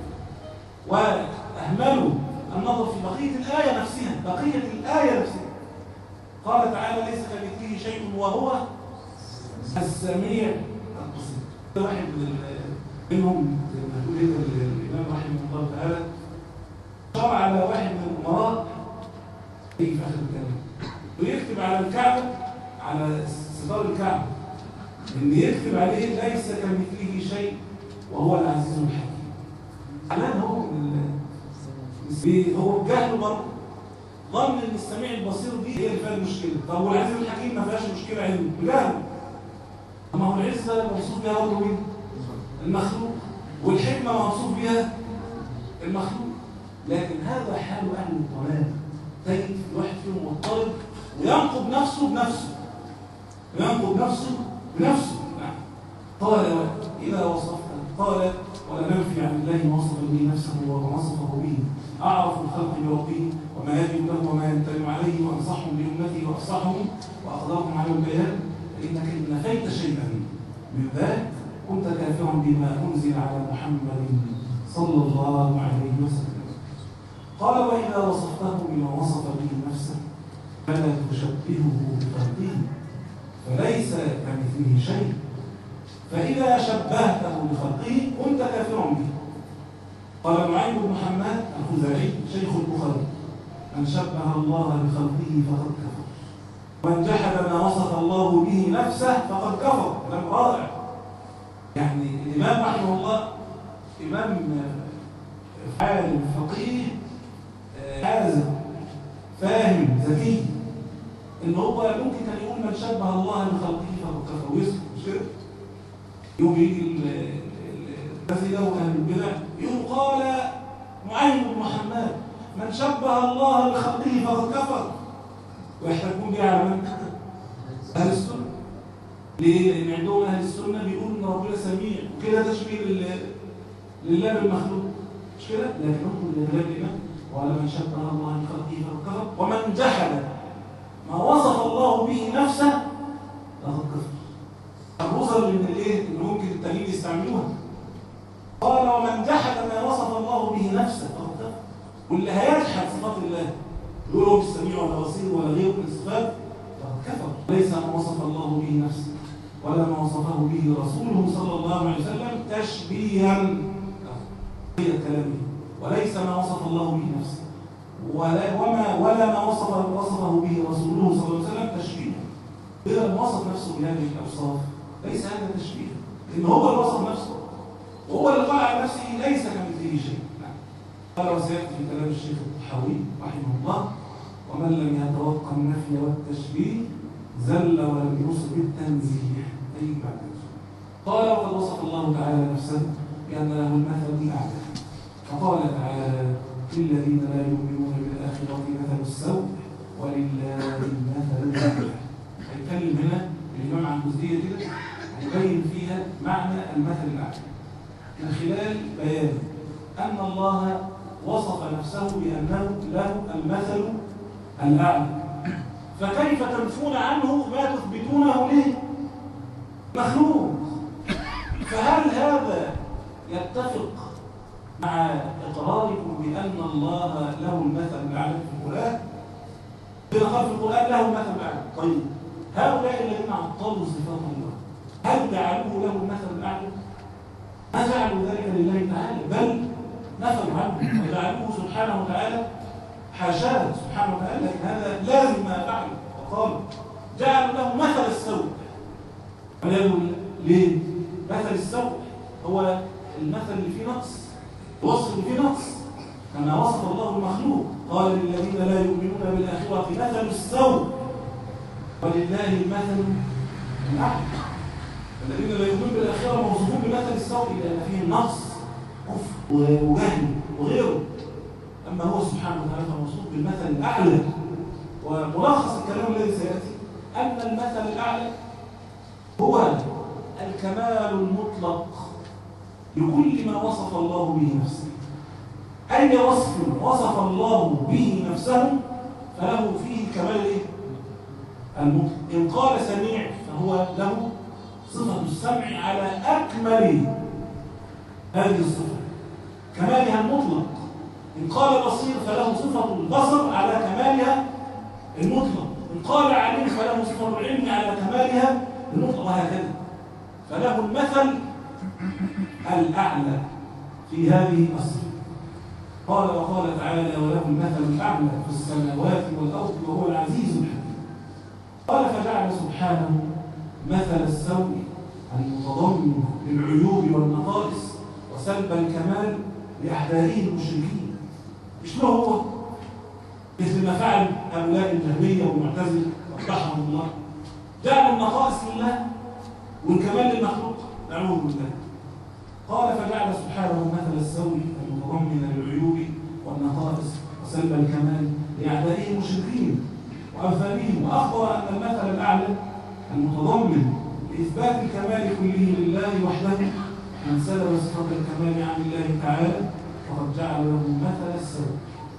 وأهملوا النظر في بقية الآية نفسها، بقية الآية نفسها. قال تعالى ليس كمثله شيء وهو السميع البصير. واحد من منهم زي ما تقول هنا الإمام رحمه الله تعالى شرع على واحد من الأمراء في آخر الكلام ويكتب على الكعبة، على ستار الكعبة، إن يكتب عليه ليس كمثله شيء وهو العزيز الحكيم. الآن هو هو الجهل برضه ظن ان السميع البصير دي هي اللي فيها المشكله. طب والعزيز الحكيم ما فيهاش مشكله علم بجهل. اما هو العزه موصوف بها برضه مين؟ المخلوق، والحكمه موصوف بها المخلوق. لكن هذا حال اهل الضلال، تجد الواحد فيهم مضطرب وينقض نفسه بنفسه، وينقض نفسه بنفسه. قال اذا وصفت قال ولا ننفي عن الله ما وصف به نفسه وما وصفه به، أعرف الخلق بربه وما يجب له وما يمتنع عليه، وأنصحهم لأمتي وأفصحهم وأقدرهم على البيان. فإنك إن نفيت شيئا من ذلك كنت كافرا بما أنزل على محمد صلى الله عليه وسلم. قال وإذا وصفته بما وصف به نفسه فلا تشبهه بخلقه فليس كمثله شيء، فإذا شبهته بخلقه كنت كافرا به. قال نعيم بن محمد الخزاعي شيخ البخاري من شبه الله بخلقه فقد كفر، ومن جحد ما وصف الله به نفسه فقد كفر. كلام رائع. يعني الإمام رحمه الله إمام عالم فقيه حازم فاهم ذكي، إن هو ممكن كان يقول من شبه الله بخلقه فقد كفر ويسكت، مش كده؟ يوم يجي الذي له أهل البدع يقول قال نعيم بن محمد من شبه الله بخلقه فقد كفر، ويحتجون بها على من؟ أهل السنة. ليه؟ لأن عندهم أهل السنة بيقولوا إن ربنا سميع وكده تشبيه لله بالمخلوق، مش كده؟ لكن هم لله الإمام وعلى من شبه الله بخلقه فقد كفر، ومن جحد ما وصف الله به نفسه فقد كفر. الرسل من الايه اللي ممكن التانيين يستعملوها. قال ومن جحد ما وصف الله به نفسه فقد كفر. واللي هيجحد صفات الله يقول هو مش سميع ولا بصير ولا غيره من الصفات فقد كفر. ليس ما وصف الله به نفسه ولا ما وصفه به رسوله صلى الله عليه وسلم تشبيها هي كلامه، وليس ما وصف الله به نفسه ولا وما ولا ما وصف وصفه به رسوله صلى الله عليه وسلم تشبيها. إذا وصف نفسه بهذه الأوصاف ليس هذا تشبيه، لأن هو اللي وصف نفسه وهو اللي قال عن نفسه ليس كمثله شيء. قال وسيأتي في كلام الشيخ الطحاوي رحمه الله: ومن لم يتوقع النفي والتشبيه زل ولم يصب التنزيه. أي بعد قال: وقد وصف الله تعالى نفسه بأن له المثل الأعلى، فقال تعالى: للذين لا يؤمنون بالآخرة مثل السوء ولله المثل الأعلى. هيتكلم هنا الإمام عن جزئية كده هيبين فيها معنى المثل الأعلى من خلال بيان أن الله وصف نفسه بأنه له المثل الأعلى، فكيف تنفون عنه ما تثبتونه له مخلوق؟ فهل هذا يتفق مع إقراركم بأن الله له المثل الأعلى في القرآن؟ بنقول في القرآن له المثل الأعلى. طيب هؤلاء الذين عطلوا صفات الله هل جعلوه له المثل الأعلى؟ ما جعلوا ذلك لله تعالى، بل نفوا عنه وجعلوه سبحانه وتعالى حاشاه سبحانه وتعالى، لكن هذا لازم ما فعل. وقال جعلوا له مثل السوء. قالوا ليه؟ مثل السوء هو المثل اللي فيه نقص، الوصف اللي فيه نقص، كما وصف الله المخلوق. قال: للذين لا يؤمنون بالآخرة مثل السوء ولله المثل الأعلى. الذين لا يؤمنون بالآخرة موصوفون بمثل السوء لأن فيه نقص، كفر وجهل وغيره، أما هو سبحانه وتعالى موصوف بالمثل الأعلى. وملخص الكلام الذي سيأتي أن المثل الأعلى هو الكمال المطلق لكل ما وصف الله به نفسه. أي وصف وصف الله به نفسه فله فيه الكمال المطلق. إن قال سميع فهو له صفة السمع على أكمل هذه الصفة، كمالها المطلق. إن قال بصير فله صفة البصر على كمالها المطلق. إن قال عليم فله صفة العلم على كمالها المطلق، وهكذا. فله المثل الأعلى في هذه الصفة. قال وقال تعالى: وله المثل الأعلى في السماوات والأرض وهو العزيز الحكيم. قال: فجعل سبحانه مثل السوء المتضمن للعيوب والنقائص وسلب الكمال لأحباره المشركين. مش له هو مثل ما فعل هؤلاء الجهمية والمعتزلة وقحهم الله، جعلوا النقائص لله والكمال للمخلوق، نعوذ بالله. قال: فجعل سبحانه مثل السوء المتضمن للعيوب والنقائص وسلب الكمال لأعدائه المشركين وأمثالهم، وأخبر أن المثل الأعلى المتضمن لإثبات الكمال كله لله وحده من سلب صفة الكمال عن الله تعالى وقد جعل له مثل السوء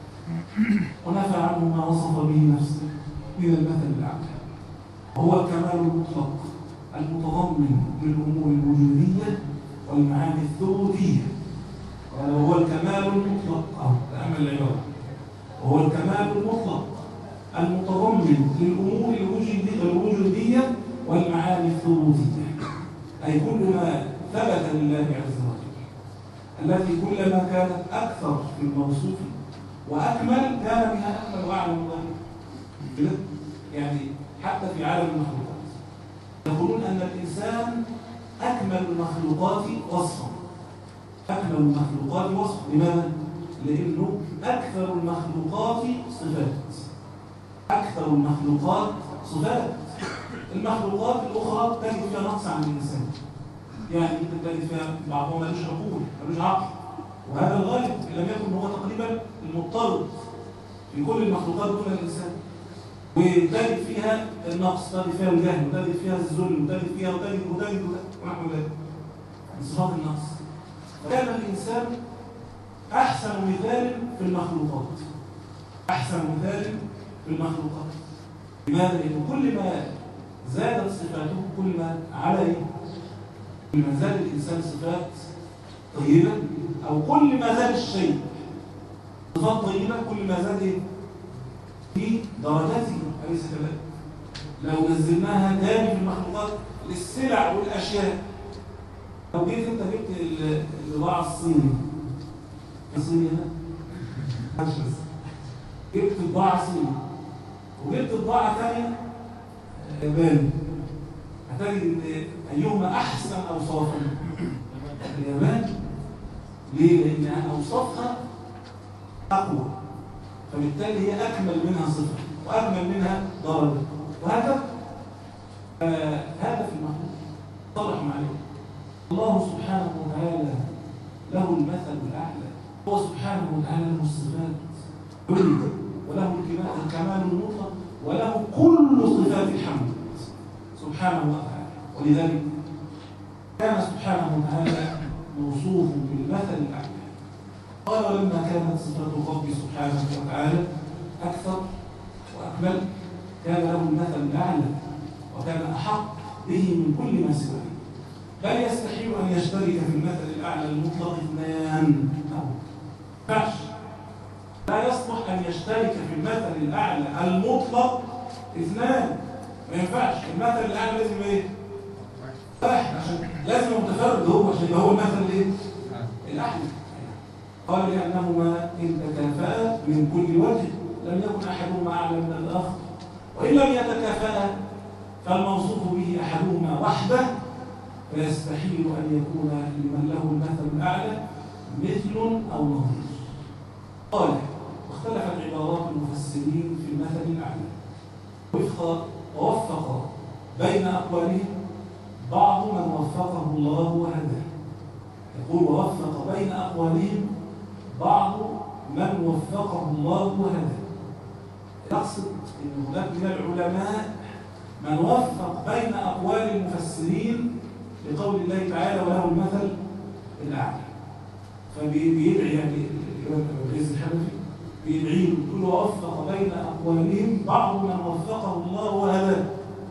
ونفى عنه ما وصف به نفسه من المثل الأعلى، وهو الكمال المطلق المتضمن للأمور الوجودية والمعاني الثبوتية. وهو الكمال المطلق، أو تأمل العبارة، وهو الكمال المطلق المتضمن للأمور الوجودية والمعاني الثبوتية، أي كل ما ثبت لله عز وجل، التي كلما كانت أكثر في الموصوف وأكمل كان بها أكمل وأعلم ذلك. يعني حتى في عالم المخلوقات يقولون أن الإنسان أكمل المخلوقات وصفا، أكمل المخلوقات وصفا. لماذا؟ لأنه أكثر المخلوقات صفات، أكثر المخلوقات صفات. المخلوقات الأخرى تجد فيها نقص عن الإنسان، يعني ممكن تجد فيها بعضهم ملوش عقول ملوش عقل، وهذا الغالب إن لم يكن هو تقريبا المضطرد في كل المخلوقات دون الإنسان. وتجد فيها النقص، تجد فيها الجهل، وتجد فيها الذل، وتجد فيها وتجد وتجد ونحو ذلك من صفات النقص. فكان الإنسان أحسن مثال في المخلوقات، أحسن مثال في المخلوقات. لماذا؟ لأنه كل ما زادت صفاته كل ما عليه، كل ما زاد الإنسان صفات طيبة، أو كل ما زاد الشيء صفات طيبة كل ما زاد في درجاته، أليس كذلك؟ لو نزلناها تاني في المخلوقات للسلع والأشياء، لو جيت أنت جبت البضاعة الصيني الصيني هنا جبت بضاعة صيني وجبت بضاعة ثانية ياباني، هتجد ان ايهما احسن اوصافا؟ اليابان. ليه؟ لان اوصافها اقوى، فبالتالي هي اكمل منها صفه واكمل منها درجه، وهكذا. آه هذا في المخلوق طرح معلوم. الله سبحانه وتعالى له المثل الاعلى، هو سبحانه وتعالى له الصفات عليا، وله الكمال المطلق، وله كل صفات الحمد سبحانه وتعالى. ولذلك كان سبحانه وتعالى موصوف بالمثل الأعلى. قال لما كانت صفات ربي سبحانه وتعالى أكثر وأكمل كان له المثل الأعلى، وكان أحق به من كل ما سواه. بل يستحيل أن يشترك في المثل الأعلى المطلق اثنان أو فعش. لا يصلح أن يشترك في المثل الأعلى المطلق اثنان، ما ينفعش. المثل الأعلى لازم ايه؟ واحد، عشان لازم متفرد هو عشان يبقى هو المثل الايه؟ الأعلى. قال لأنهما إن تكافأ من كل وجه لم يكن أحدهما أعلى من الآخر، وإن لم يتكافأ فالموصوف به أحدهما وحده فيستحيل أن يكون لمن له المثل الأعلى مثل أو نظير. قال واختلفت عبارات المفسرين في المثل الأعلى وفق ووفق بين أقوالهم بعض من وفقه الله وهداه. يقول ووفق بين أقوالهم بعض من وفقه الله وهداه. يقصد أن هناك من العلماء من وفق بين أقوال المفسرين لقول الله تعالى وله المثل الأعلى. فبيدعي يعني الإمام أبو العز الحنفي بيدعي يقول ووفق بين أقوالهم بعض من وفقه الله وهداه.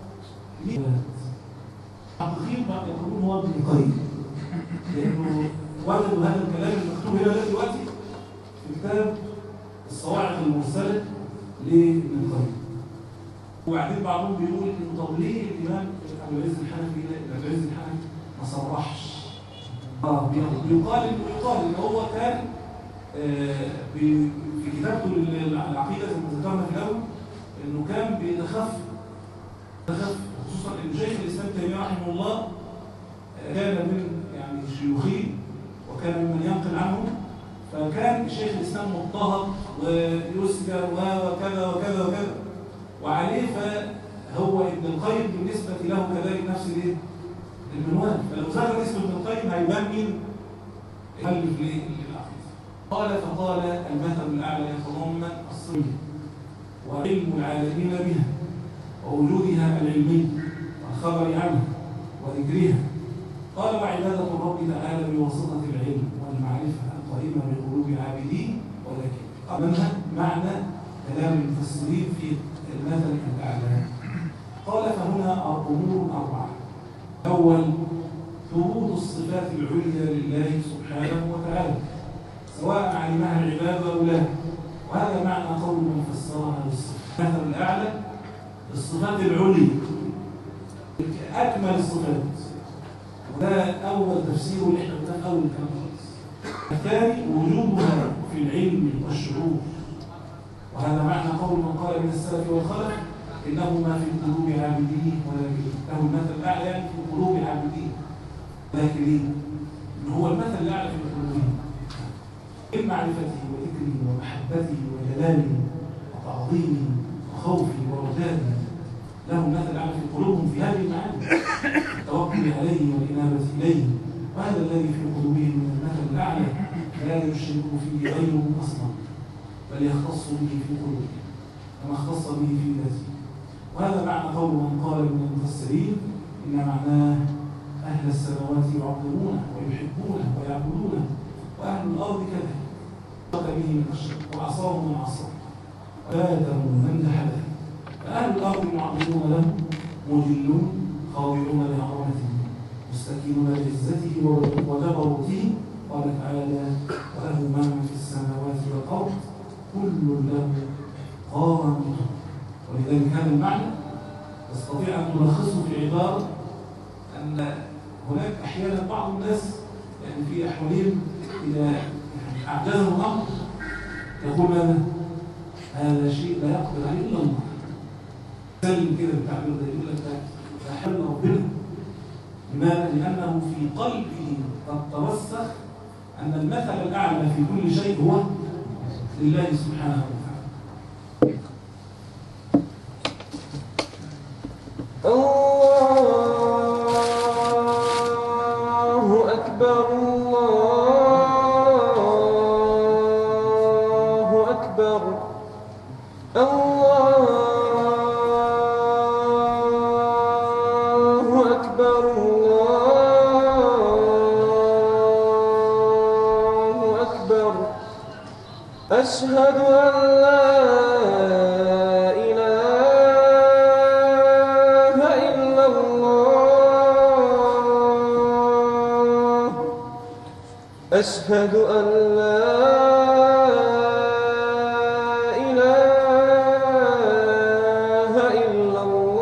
حقيقين بقى يقولون هو ابن القيم، لأنه وجدوا هذا الكلام المكتوب هنا دلوقتي في كتاب الصواعق المرسلة لابن القيم. وبعدين بعضهم بيقول إنه طب ليه الإمام أبو العز الحنفي أبو العز الحنفي ما صرحش؟ اه بيقال إنه يقال إن هو كان آه في كتابته العقيدة زي ما ذكرنا في الأول إنه كان بيتخفف تخفف خصوصا إن شيخ الإسلام تيمية رحمه الله كان من يعني شيوخيه وكان ممن ينقل عنه، فكان الشيخ الإسلام مضطهد ويسجن وكذا وكذا وكذا وعليه، فهو ابن القيم بالنسبة له كذلك نفس الايه؟ المنوال. فلو ذكر اسم ابن القيم هيبان مين؟ يؤلف للعقيدة. قال فقال المثل الأعلى يتضمن الصفة وعلم العالمين بها ووجودها العلمي والخبر عنها وذكرها. قال وعبادة الرب تعالى بواسطة العلم والمعرفة القائمة بقلوب عابدين ولكن منها معنى كلام المفسرين في المثل الأعلى. قال فهنا أمور أربعة. أول ثبوت الصفات العليا لله سبحانه وتعالى سواء علمها العباد أو لا، وهذا معنى قول من فسرها بالصفات. المثل الأعلى الصفات العليا أكمل الصفات، وده أول تفسير اللي احنا قلناه أول كلام خالص. الثاني وجودها في العلم والشعور، وهذا معنى قول من قال من السلف والخلف إنه ما في قلوب عابدين ولكن له المثل الأعلى يعني في قلوب عابدين ولكن هو المثل الأعلى في قلوبهم من معرفته وذكره ومحبته وجلاله وتعظيمه وخوفه ورجائه. له المثل الأعلى في قلوبهم في هذه المعاني التوكل عليه والإنابة إليه، وهذا الذي في قلوبهم من المثل الأعلى لا يشرك فيه غيره أصلا بل يختص به في قلوبه كما اختص به في ذاته. وهذا معنى قول من قال من المفسرين إن معناه أهل السماوات يعظمونه ويحبونه ويعبدونه وأهل الأرض كذلك قال به من الشرك وعصاه من عصاه وآدم من جحده. فأهل الأرض يعظمون له مجلون خاضعون لعظمته مستكينون لعزته وجبروته. قال تعالى وله ما في السماوات والأرض كل له قانت. ولذلك هذا المعنى تستطيع أن تلخصه في عبارة أن هناك أحيانا بعض الناس يعني في أحوالهم إذا أعجزهم الأمر يقول ماذا؟ هذا شيء لا يقدر عليه إلا الله. سلم كده التعبير ده يقول لك ده حل ربنا لماذا؟ لأنه في قلبه قد ترسخ أن المثل الأعلى في كل شيء هو لله سبحانه وتعالى. الله أكبر الله أكبر الله أكبر الله أكبر أشهد أن لا أشهد أن لا إله إلا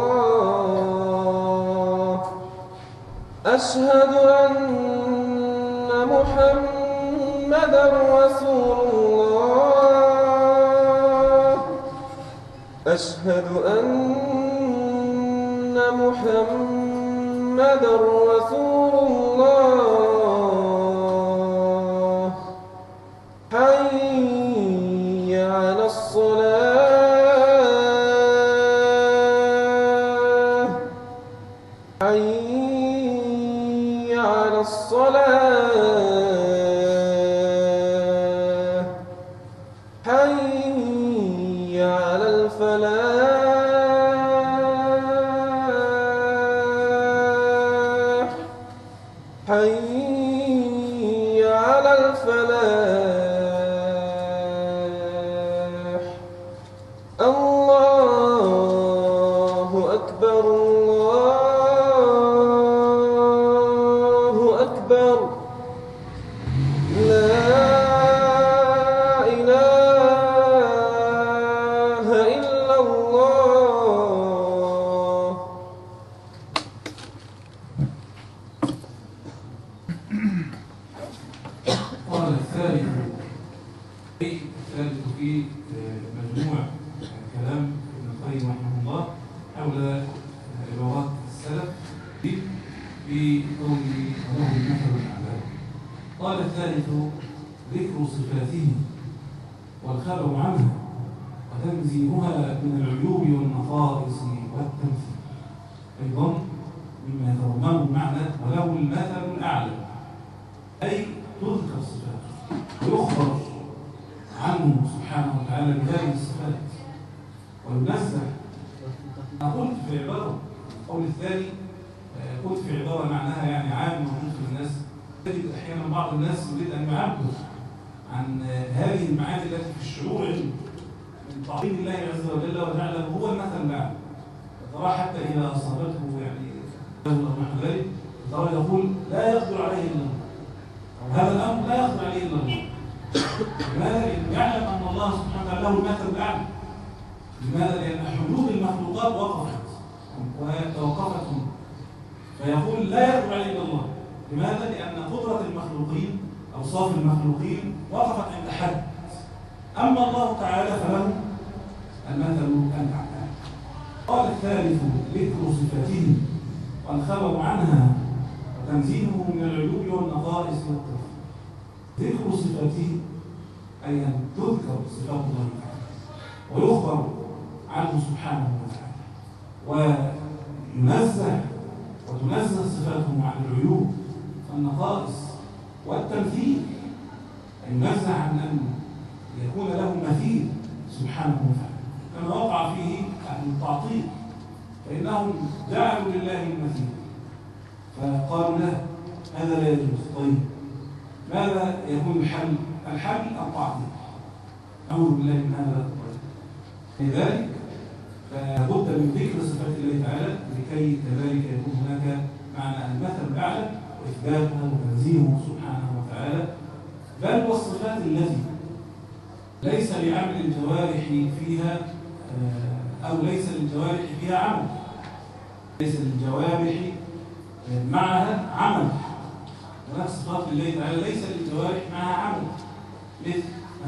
الله أشهد أن محمدًا رسول الله أشهد أن محمدًا رسول الله حي على الصلاة حي على الصلاة حي على الفلاح حي على الفلاح الله أكبر الله أكبر لا إله إلا الله. قال الثالث الثالث في مجموع كلام ابن القيم رحمه الله حول عبارات السلف في قوله وله المثل الأعلى. قال الثالث ذكر صفاته والخبر عنها وتنزيهها من العيوب والنقائص والتمثيل، أيضا مما يتضمنه المعنى وله المثل الأعلى، أي تذكر صفاته ويخبر عنه سبحانه وتعالى بهذه الصفات وينزه. قلت في عبارة القول الثاني قلت في عبارة معناها يعني عام موجود في الناس، تجد أحيانا بعض الناس يريد أن يعبر عن هذه المعاني التي في الشعور من تعظيم الله عز وجل وجعله هو المثل الأعلى. ترى حتى إذا أصابته يعني نحو ذلك ترى يقول لا يقدر عليه إلا الله، هذا الأمر لا يقدر عليه إلا الله. لماذا؟ لأنه يعلم أن الله سبحانه وتعالى له المثل الأعلى. لماذا؟ لأن حدود المخلوقات وقفت وتوقفت هنا، فيقول لا يقدر عليه إلا الله. لماذا؟ لأن قدرة المخلوقين أوصاف المخلوقين وقفت عند حد، أما الله تعالى فله المثل الأعلى. قال الثالث ذكر صفاته والخبر عنها وتنزيهه من العيوب والنقائص والتفضيل. ذكر صفاته أي أن تذكر صفات الله تعالى ويخبر عنه سبحانه وتعالى وينزه وتنزه صفاته عن العيوب والنقائص والتمثيل، أي ينزه عن أن يكون له مثيل سبحانه وتعالى كما وقع فيه أهل التعطيل، فإنهم جعلوا لله المثيل فقالوا له هذا لا يجوز. طيب ماذا يكون الحل؟ الحل التعطيل، أعوذ بالله من هذا الطريق. لذلك فبد من ذكر صفات الله تعالى لكي كذلك يكون هناك معنى المثل الأعلى وإثباتها وتنزيهه سبحانه وتعالى، بل والصفات التي ليس لعمل الجوارح فيها أو ليس للجوارح فيها عمل، ليس للجوارح معها عمل. هناك صفات لله تعالى ليس للجوارح معها عمل، مثل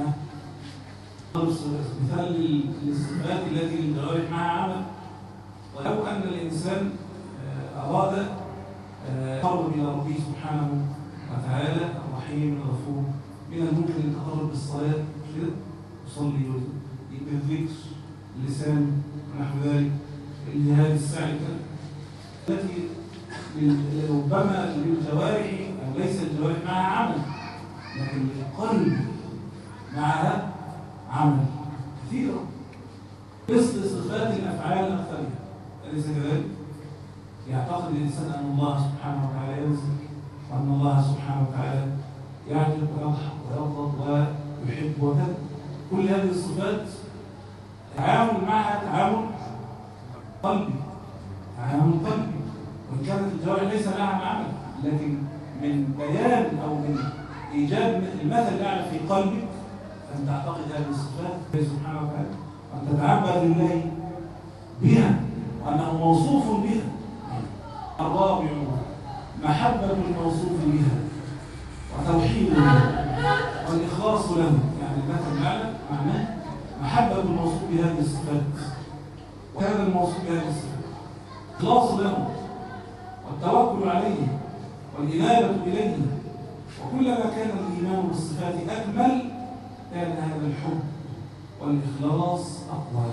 مثال للصفات التي للجوارح معها عمل. ولو أن الإنسان أراد قرب إلى ربه سبحانه وتعالى الرحيم الغفور. من الممكن أن يتقرب بالصلاة كده يصلي بالذكر اللسان ونحو ذلك، الجهاد السعي التي ربما للجوارح أو ليس الجوارح معها عمل، لكن القلب معها عمل كثيرا. مثل صفات الأفعال أكثرها، أليس كذلك؟ يعتقد الإنسان أن الله سبحانه وتعالى ينزل، وأن الله سبحانه وتعالى يعجب ويضحك ويغضب ويحب وكذا. كل هذه الصفات تعامل معها تعامل قلبي، تعامل قلبي، وإن كانت الجوارح ليس لها عمل، لكن من بيان أو من إيجاد المثل الأعلى في قلبك أن تعتقد هذه الصفات سبحانه وتعالى، وأن تتعبد لله بها وأنه موصوف بها. الرابع محبة الموصوف بها وتوحيده والإخلاص له، يعني المثل الأعلى معناه محبة الموصوف بهذه الصفات وهذا الموصوف بهذه الصفات، إخلاص له والتوكل عليه والإنابة إليه. وكلما كان الإيمان بالصفات أكمل كان هذا الحب والإخلاص أقوى.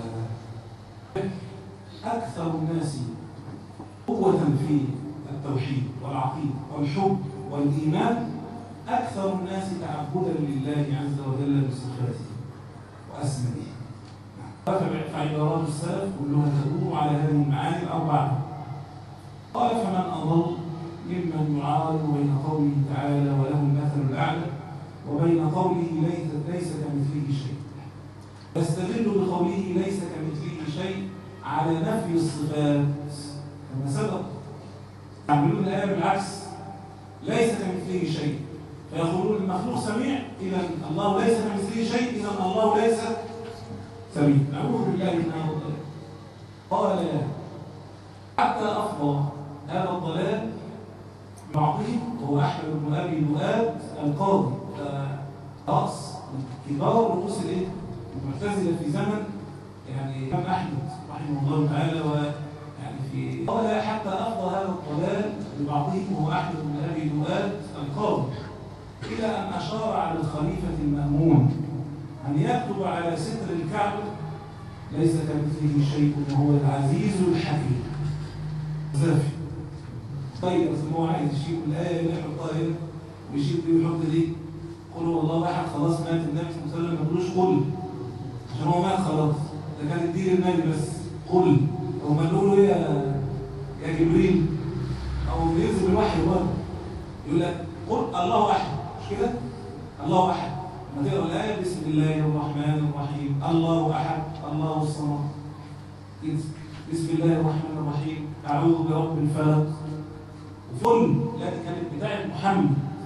أكثر الناس قوة في التوحيد والعقيدة والحب والإيمان أكثر الناس تعبدا لله عز وجل بصفاته وأسمائه. فعبارات السلف كلها تدور على هذه المعاني الأربعة. قال: فمن أضل ممن يعارض بين قوله تعالى وله المثل الأعلى وبين قوله ليس, ليس كمثله شيء، يستدل بقوله ليس كمثله شيء على نفي الصفات كما سبق. يعملون الآية بالعكس، ليس كمثله شيء، فيقولون المخلوق سميع، إذا الله ليس كمثله شيء، إذا الله ليس سميع. نعوذ بالله من هذا الضلال. قال: حتى أفضى هذا الضلال معطيه وهو أحمد بن أبي دؤاد القاضي، رأس كبار رؤوس المعتزلة في زمن يعني الإمام أحمد رحمه الله تعالى. ويعني في قال: حتى أفضى هذا الضلال ببعضهم وهو أحمد بن أبي دؤاد القاضي إلى أن أشار على الخليفة المأمون أن يكتب على ستر الكعبة ليس كمثله شيء وهو العزيز الحكيم. زافي طيب، أصل هو عايز يشيل الآية اللي يحطها هنا ويشيل دي ويحط دي. قل هو الله أحد، خلاص مات النبي صلى الله عليه وسلم، ما تقولوش قل عشان هو مات خلاص، ده كان الدين النبي بس. قل أو ما نقوله إيه يا يا جبريل، أو ينزل الوحي برضه يقول لك قل الله أحد، مش كده؟ الله أحد. لما تقرأ الآية بسم الله الرحمن الرحيم، الله أحد الله الصمد، بسم الله الرحمن الرحيم، أعوذ برب الفلق، وفل لا دي كانت بتاعت محمد.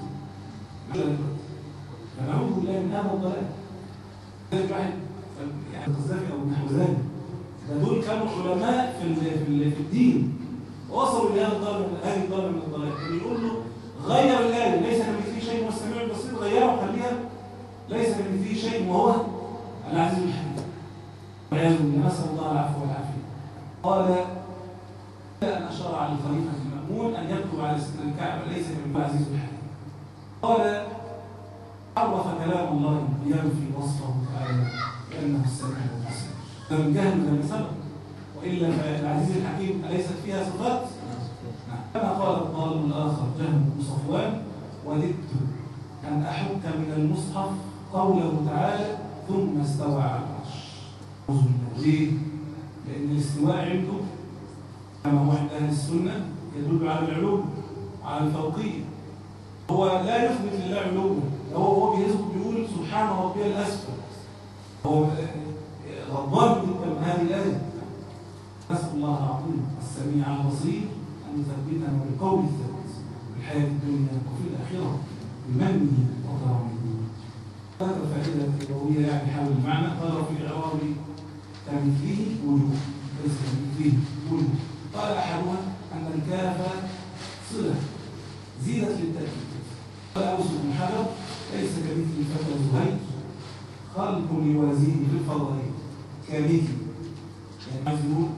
فنعوذ بالله من هذا الضلال. ذلك واحد يعني القذافي أو ابن حوزان، ده دول كانوا علماء في في في الدين، وصلوا لهذا الضلال من هذه الضلال من الضلال. اللي يقول له غير الآية ليس كمثله شيء والسميع البصير، غيره خليها ليس كمثله شيء وهو العزيز الحكيم. والعياذ بالله، نسأل الله العفو والعافية. قال: أن أشار على الخليفة المأمون أن يكتب على ستر الكعبة ليس كمثله العزيز الحكيم. قال: عرف كلام الله ينفي وصفه تعالى بأنه السميع البصير. ده من جهل من سبب، وإلا فالعزيز الحكيم أليست فيها صفات؟ كما قال الضال الآخر جهم بن صفوان: وددت أن أحك من المصحف قوله تعالى ثم استوى على العرش. ليه؟ لأن الاستواء عنده كما هو عند أهل السنة يدل على العلو وعلى الفوقية. هو لا يثبت لله علوه، هو هو بيثبت بيقول سبحان ربي الأسفل. هو غضبان جدا من هذه الآية. نسأل الله العظيم السميع البصير أن يثبتنا بالقول الثابت في الحياة الدنيا وفي الآخرة بمنه وكرمه. هذا فائدة تربوية يعني حول المعنى. قال في إعراب كمثله وجوه، ليس كمثله وجوه. قال أحدها أن الكاف صلة زيدت للتأكيد. قال أوس بن حجر: ليس كمثل فتى زهير خلق يوازيه في الفضائل كمثل، يعني عايز يقول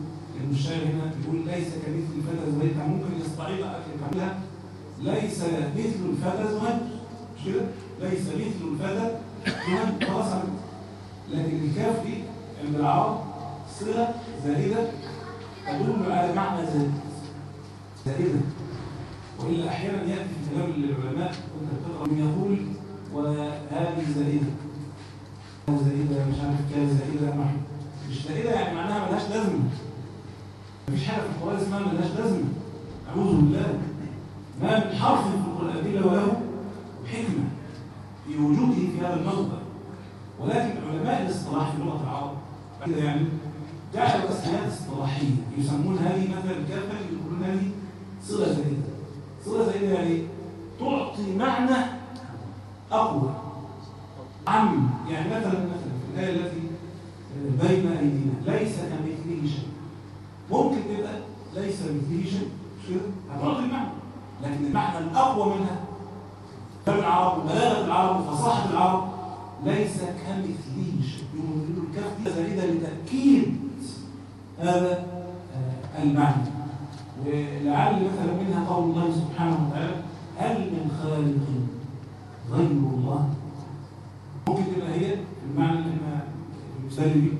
الشاعر هنا بيقول ليس كمثل الفتى زهير، كان ممكن يستعيضها يعملها ليس مثل الفتى زهير، مش كده؟ ليس مثل الفتى زهير، خلاص عملت. لكن الكاف دي عند العرب صلة زائدة تدل على معنى زائد زائدة. وإلا أحيانا يأتي في كلام العلماء كنت بتقرأ من يقول وهذه زائدة زائدة مش عارف كام زائدة، مش زائدة يعني معناها ملهاش لازمة. مفيش حاجة في القرآن اسمها ملهاش لازمة، أعوذ بالله. ما من حرف في القرآن إلا وله حكمة في وجوده في هذا الموضع. ولكن علماء الاصطلاح في لغة العرب كده يعني جعلوا أسماء اصطلاحية يسمون هذه مثلا الكافة يقولون هذه صلة زائدة. صلة زائدة يعني تعطي معنى أقوى عم. يعني مثلا مثلا في الآية التي بين أيدينا ليس كمثله شيء، ممكن تبقى ليس كمثله شيء مش كده؟ هتعطي المعنى، لكن المعنى الأقوى منها كلام العرب وبلاغة العرب وفصاحة العرب ليس كمثله شيء. يقولوا الكاف دي زائدة لتأكيد هذا المعنى. ولعل مثلا منها قول الله سبحانه وتعالى هل من خالق غير الله. ممكن تبقى هي المعنى اللي احنا بنسال بيه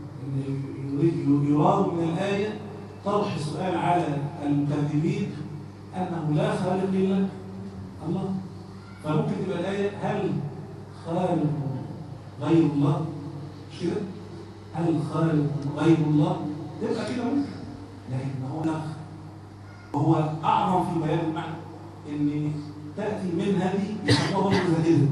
ان يراد من الايه طرح سؤال على المكذبين انه لا خالق الا الله. فممكن تبقى الايه هل خالق غير الله، مش كده؟ هل خالق غير الله تبقى كده ممكن، لكن هو نخ وهو اعظم في بيان المعنى ان تاتي من هذه يسموها برضه زائده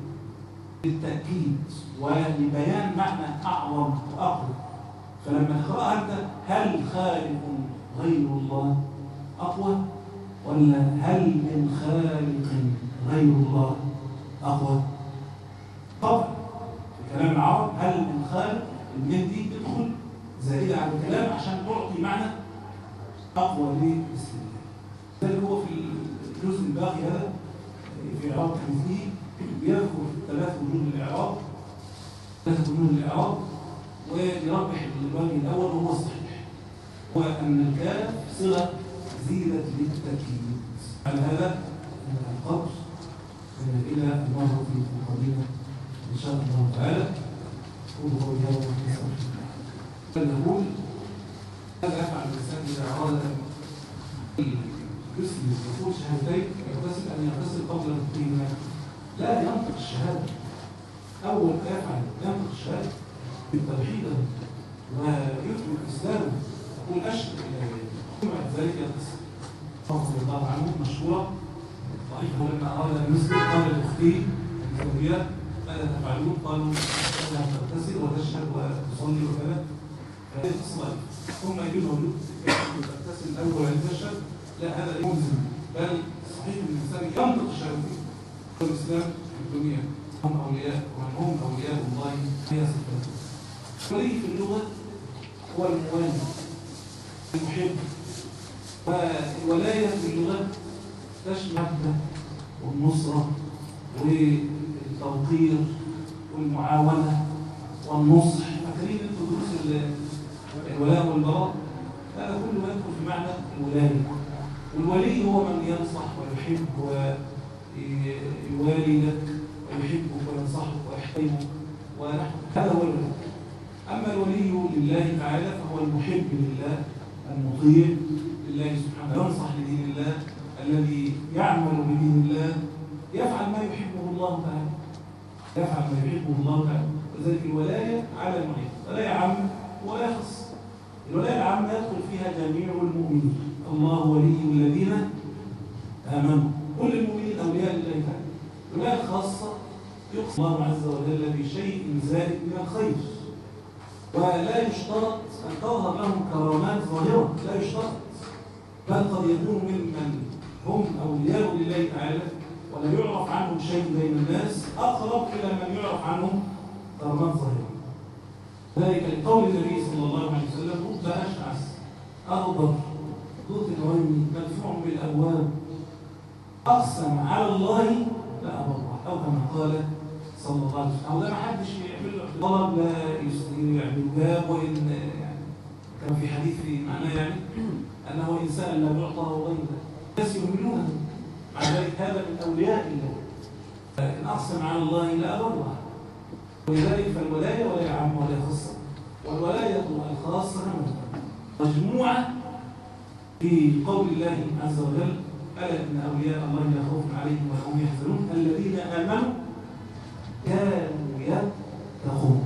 للتاكيد ولبيان معنى اعظم واقوى. فلما تقراها انت هل خالق غير الله اقوى ولا هل من خالق غير الله اقوى؟ طبعا في كلام العرب هل من خالق المن دي تدخل زائده على الكلام عشان تعطي معنى اقوى للاسم. ذلك هو في الجزء الباقي هذا في اعراب كمثله بيذكر ثلاث وجوه الاعراب ثلاث وجوه الاعراب ويربح الوجه الاول وهو الصحيح، هو ان الكاف صله زيدت للتاكيد. على هذا القدر الى المره في القديمه ان شاء الله تعالى. قولوا قولي هذا نقول ماذا يفعل الانسان اذا اراد يسلم يقول شهادتين يغتسل ان يغتسل قبل القيمه؟ لا ينطق الشهاده، اول ما يفعل ينطق الشهاده بالتوحيد ويثبت اسلامه يقول اشهد ثم بعد ذلك يغتسل. رضي الله عنه مشهوره ضعيفه لما اراد ان يسلم قال لاخته الزوجيه ماذا تفعلون؟ قالوا انها تغتسل وتشهد وتصلي وكذا فتصلي ثم يجوز تغتسل الاول وان تشهد. لا هذا ملزم، بل صحيح ان الانسان ينطق الشهادتين. الاسلام في الدنيا هم اولياء ومن هم اولياء الله هي صفاته. الولي في اللغه هو الموالي المحب، والولايه في اللغه تشمل والنصره والتوقير والمعاونه والنصح. فاكرين انتوا دروس الولاء والبراء؟ هذا كله يدخل في معنى الولايه. والولي هو من ينصح ويحب ويوالي لك ويحبك وينصحك ويحترمك ونحن هذا هو الولي. أما الولي لله تعالى فهو المحب لله المطيع لله سبحانه، ينصح لدين الله الذي يعمل بدين الله، يفعل ما يحبه الله تعالى، يفعل ما يحبه الله تعالى. وذلك الولاية على المعين، ولاية عامة ولاية خاصة. الولاية العامة يدخل فيها جميع المؤمنين، الله ولي الذين آمنوا، كل المؤمنين أولياء لله تعالى. الولاية الخاصة يقصد الله عز وجل بشيء زائد من الخير، ولا يشترط أن تظهر لهم كرامات ظاهرة، لا يشترط، بل قد يكون ممن هم أولياء لله تعالى ولا يعرف عنهم شيء بين الناس أقرب إلى من يعرف عنهم كرامات ظاهرة. ذلك لقول النبي صلى الله عليه وسلم رب أشعث أغبر ذو ثمرين مدفوع بالأبواب أقسم على الله لا أبره، أو كما قال صلى الله عليه وسلم. أو لا ما حدش يعمل له طلب لا يعني يجاب، وإن يعني كما في حديث معناه يعني أنه إنسان لا يعطى غيره الناس يؤمنونه، مع ذلك هذا من أولياء الله، إن أقسم على الله لا أبره. ولذلك فالولاية ولاية عامة ولاية خاصة، والولاية الخاصة مجموعة في قول الله عز وجل: ألا إن أولياء الله لا خوف عليهم ولا هم يحزنون الذين آمنوا كانوا يتقون.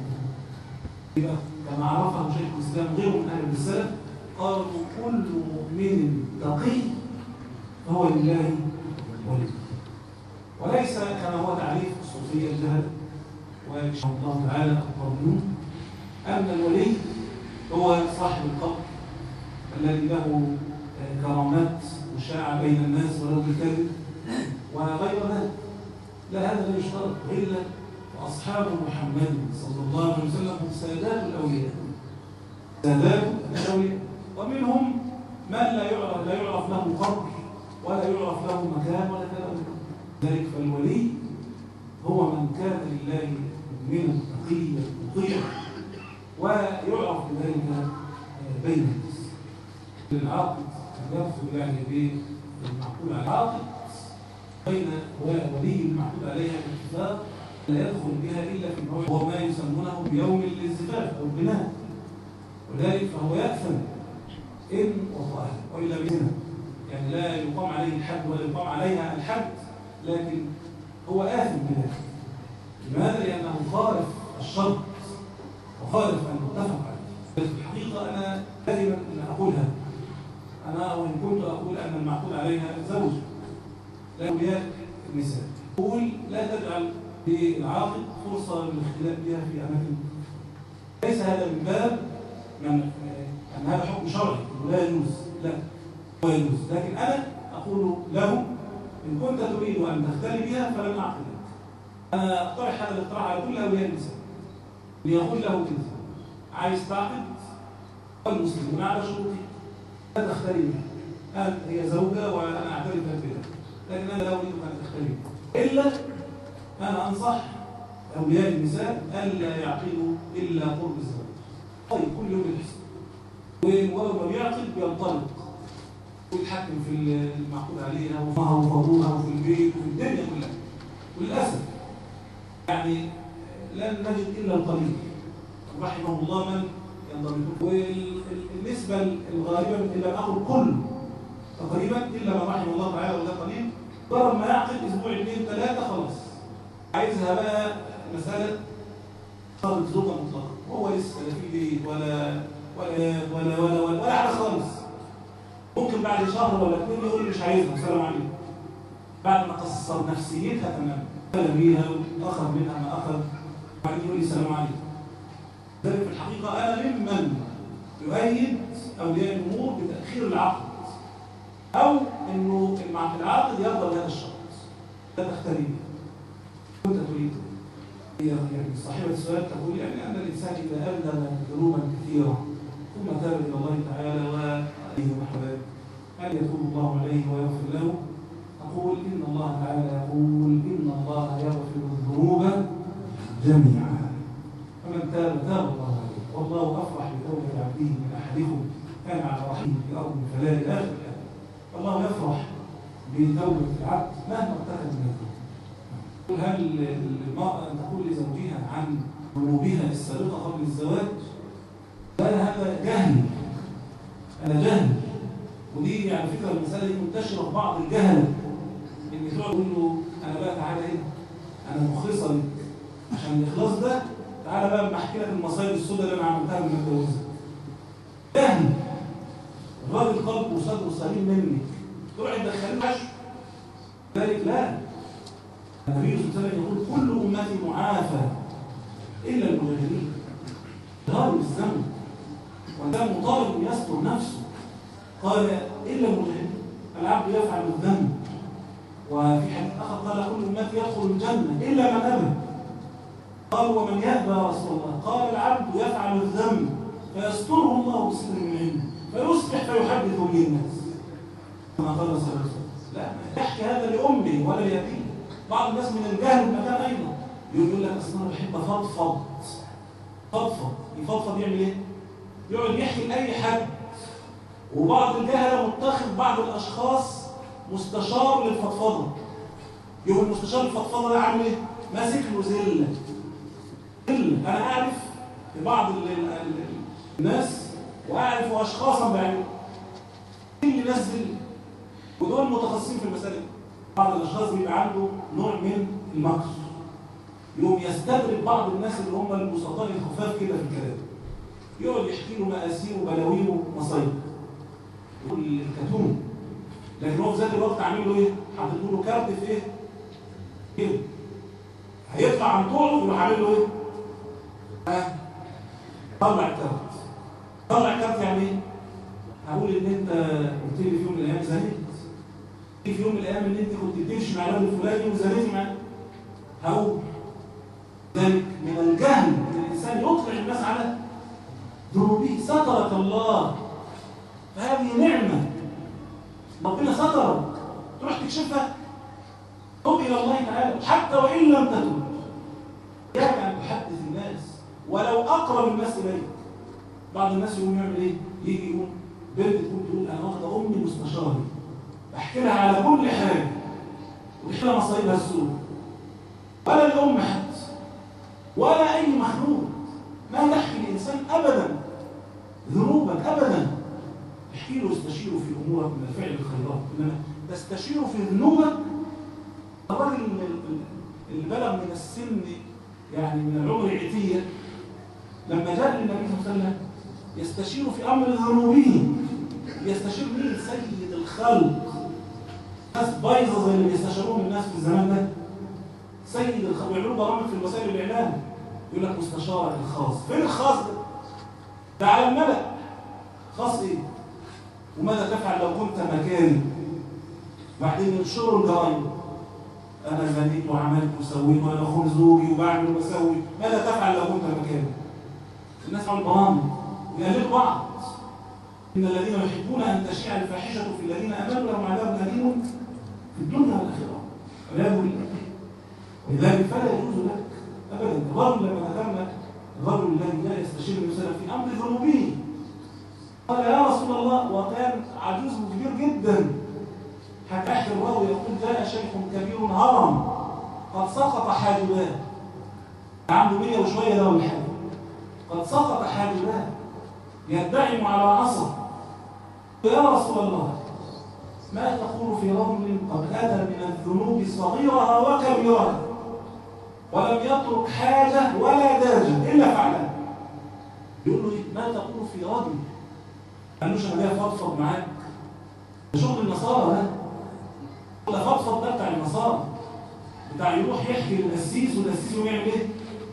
كما عرفه شيخ الإسلام غيره من أهل السلف قالوا: كل مؤمن تقي فهو لله ولي، وليس كما هو تعريف الصوفية الجهل ويشاء الله تعالى القانون أن الولي هو صاحب القبر الذي له كرامات مشاعة بين الناس ولو بالكذب وغير ذلك. لا، هذا لا يشترط، إلا وأصحاب محمد صلى الله عليه وسلم هم سادات الأولياء، سادات الأولياء، ومنهم من لا يعرف لا يعرف له قبر ولا يعرف له مكان ولا كلام. ذلك فالولي هو من كان لله مؤمنا تقيا مطيعا ويعرف بذلك بين الناس. العاقد يفصل يعني بالمعقول على العاقد بين ولي المعقود عليها بالاتفاق لا يدخل بها الا في موعد وهو ما يسمونه بيوم الزفاف او البناء، ولذلك فهو يأثم ان وطأها والا بزنا، يعني لا يقام عليه الحد ولا يقام عليها الحد، لكن هو آثم بذلك. لماذا؟ لأنه خالف الشرط وخالف المتفق عليه. في الحقيقة أنا دائما أن أقولها، أنا وإن كنت أقول أن المعقول عليها زوج لا أولياء النساء، أقول لا تجعل للعاقد فرصة للاختلاف بها في أماكن. ليس هذا من باب من أن هذا حكم شرعي ولا يجوز، لا هو يجوز، لكن أنا أقول له: إن كنت تريد أن تختلي بها فلن أعقدك. أنا أقترح هذا الاقتراح على كل أولياء النساء ليقول له كذا: عايز تعقد والمسلمون على شروطي لا تختلي بها، أنت هي زوجة وأنا أعترف بها، لكن أنا لا أريد أن تختلي بها، إلا أنا أنصح أولياء النساء ألا يعقدوا إلا قرب الزواج. طيب كل يوم الحسن، ومجرد ما بيعقد بينطلق ويتحكم في المعقود عليها وفيها وفضولها وفي البيت وفي الدنيا كلها. وللأسف يعني لن نجد إلا القليل رحمه الله من ينضبطون، والنسبة الغالبة من إلا الأمر كله تقريبا إلا من رحمه الله تعالى وده قليل، ضرب ما يعقد أسبوع اثنين ثلاثة خلاص عايزها بقى مسألة صارت زوجة مطلقة، وهو لسه لا في بيت ولا ولا ولا ولا ولا, ولا حاجة خالص. ممكن بعد شهر ولا اثنين يقول لي مش عايزها السلام عليكم، بعد ما قصر نفسيتها تماما، قال بيها واخذ منها ما اخذ، وبعدين يقول لي السلام عليكم. ذلك في الحقيقه انا ممن يؤيد اولياء الامور بتاخير العقد، او انه العاقد يرضى بهذا الشرط لا تختلي به. كنت تريد يعني صاحبه السؤال تقول يعني ان الانسان اذا اذنب ذنوبا كثيره ثم تاب الى الله تعالى وعليه محبه هل يتوب الله عليه ويغفر له؟ أقول إن الله تعالى يقول: إن الله يغفر الذنوب جميعا، فمن تاب تاب الله عليه، والله أفرح بتوبة عبده من أحدكم كان على رحمه في أرض فلا إلى آخر الآية. الله يفرح بتوبة العبد مهما ارتكب من الذنوب. هل المرأة أن تقول لزوجها عن ذنوبها السابقة قبل الزواج؟ لا، هذا جهل، أنا جهل. ودي على فكرة المسألة دي منتشرة في بعض الجهل، إن تقعد تقول له: أنا بقى تعالى إيه؟ أنا مخلصة لك، عشان الإخلاص ده تعالى بقى أما أحكي لك المصايب السوداء اللي أنا عملتها من متجوزها. جهل. الراجل قلبه وصدره سليم منك، تروح تدخليه حشو. ذلك لا. النبي صلى الله عليه وسلم يقول: كل أمتي معافى إلا المجاهرين. ضارب الذنب، وده مطالب يستر نفسه. قال: إلا المجاهدين. العبد يفعل الذنب، وفي حديث آخر قال: كل أمتي يدخل الجنة إلا من أبى. قال: ومن يأبى يا رسول الله؟ قال: العبد يفعل الذنب فيستره الله بستر من عنده فيصبح فيحدث به الناس. كما قال صلى الله عليه وسلم. لا يحكي هذا لأمه ولا ليتيم. بعض الناس من الجهل المكان أيضا يقول لك: أصل أنا بحب أفضفض. فضفض، يفضفض يعمل إيه؟ يقعد يحكي لأي حد، وبعض الجهلة متخذ بعض الأشخاص مستشار للفضفضة. يبقى المستشار الفضفضة ده عامل ايه؟ ماسك له زلة. زلة أنا أعرف في بعض ال ال ال الناس، وأعرف أشخاصا بعينهم اللي ناس زلة، ودول متخصصين في المسألة. بعض الأشخاص بيبقى عنده نوع من المكر، يقوم يستدرك بعض الناس اللي هم البسطاء الخفاف كده في الكلام، يقعد يحكي له مآسيه وبلاويه ومصايب، يقول الكتوم، لكن هو في ذات الوقت عامل له ايه؟ حاطط له كارت في ايه؟ كده هيطلع عن طوله يروح عامل له ايه؟ ها؟ طلع الكارت. طلع الكارت يعني ايه؟ هقول ان انت قلت لي في يوم من الايام زنيت، في يوم من الايام ان انت كنت بتمشي مع الراجل الفلاني وزنيتي معاه. هقول ذلك من الجهل ان الانسان يطلع الناس على ذنوبه. سترك الله، فهذه نعمه ربنا سترك، تروح تكشفها. تب الى الله تعالى حتى وان لم تتب، يجب ان تحدث الناس ولو اقرب الناس اليك. بعض الناس يقوم يعمل ايه؟ يجي يقوم بنت تقول تقول انا واخده امي مستشاري، بحكي لها على كل حاجه وتحكي لها مصايبها السوء، ولا الام حتى ولا اي مخلوق ما تحكي الانسان ابدا ذنوبك ابدا. احكي له استشيره في امورك من فعل الخيرات، انما تستشيره في ذنوبك. الراجل اللي بلغ من السن يعني من العمر عتيه لما جاء للنبي صلى الله عليه وسلم يستشير في امر ذنوبه، يستشير مين؟ سيد الخلق. ناس بايظه زي اللي بيستشيرون الناس في الزمان ده، سيد الخلق. بيعملوا برامج في وسائل الاعلام يقول لك مستشارك الخاص. فين الخاص ده؟ ده على الملأ. خاص ايه؟ وماذا تفعل لو كنت مكاني؟ بعدين ينشروا الجرايد، انا زنيت وعملت وسويت وانا بخون زوجي وبعمل وبسوي. ماذا تفعل لو كنت مكاني؟ الناس عملوا برامج ويقلدوا بعض. ان الذين يحبون ان تشيع الفاحشه في الذين امنوا لهم عذاب اليم في الدنيا والاخره والعياذ بالله. ولذلك فلا يجوز لك ابدا. الرجل لما ذكرنا الرجل الذي جاء يستشير النبي صلى الله عليه وسلم في امر ذنوبه قال يا رسول الله، وكان عجوز كبير جدا، حتى احد الراوي يقول جاء شيخ كبير هرم قد سقط حاجباه، عنده مية وشويه ده ولا حاجه، قد سقط حاجباه يدعم على عصا. يا رسول الله ما تقول في رجل قد اتى من الذنوب صغيرها وكبيرها ولم يترك حاجه ولا داجه الا فعلها؟ يقول له ما تقول في رجل؟ قالوش انا جاي افضفض معاك، ده شغل النصارى ده. ده فضفض ده بتاع النصارى، بتاع يروح يحكي للقسيس والقسيس يقوم يعمل ايه؟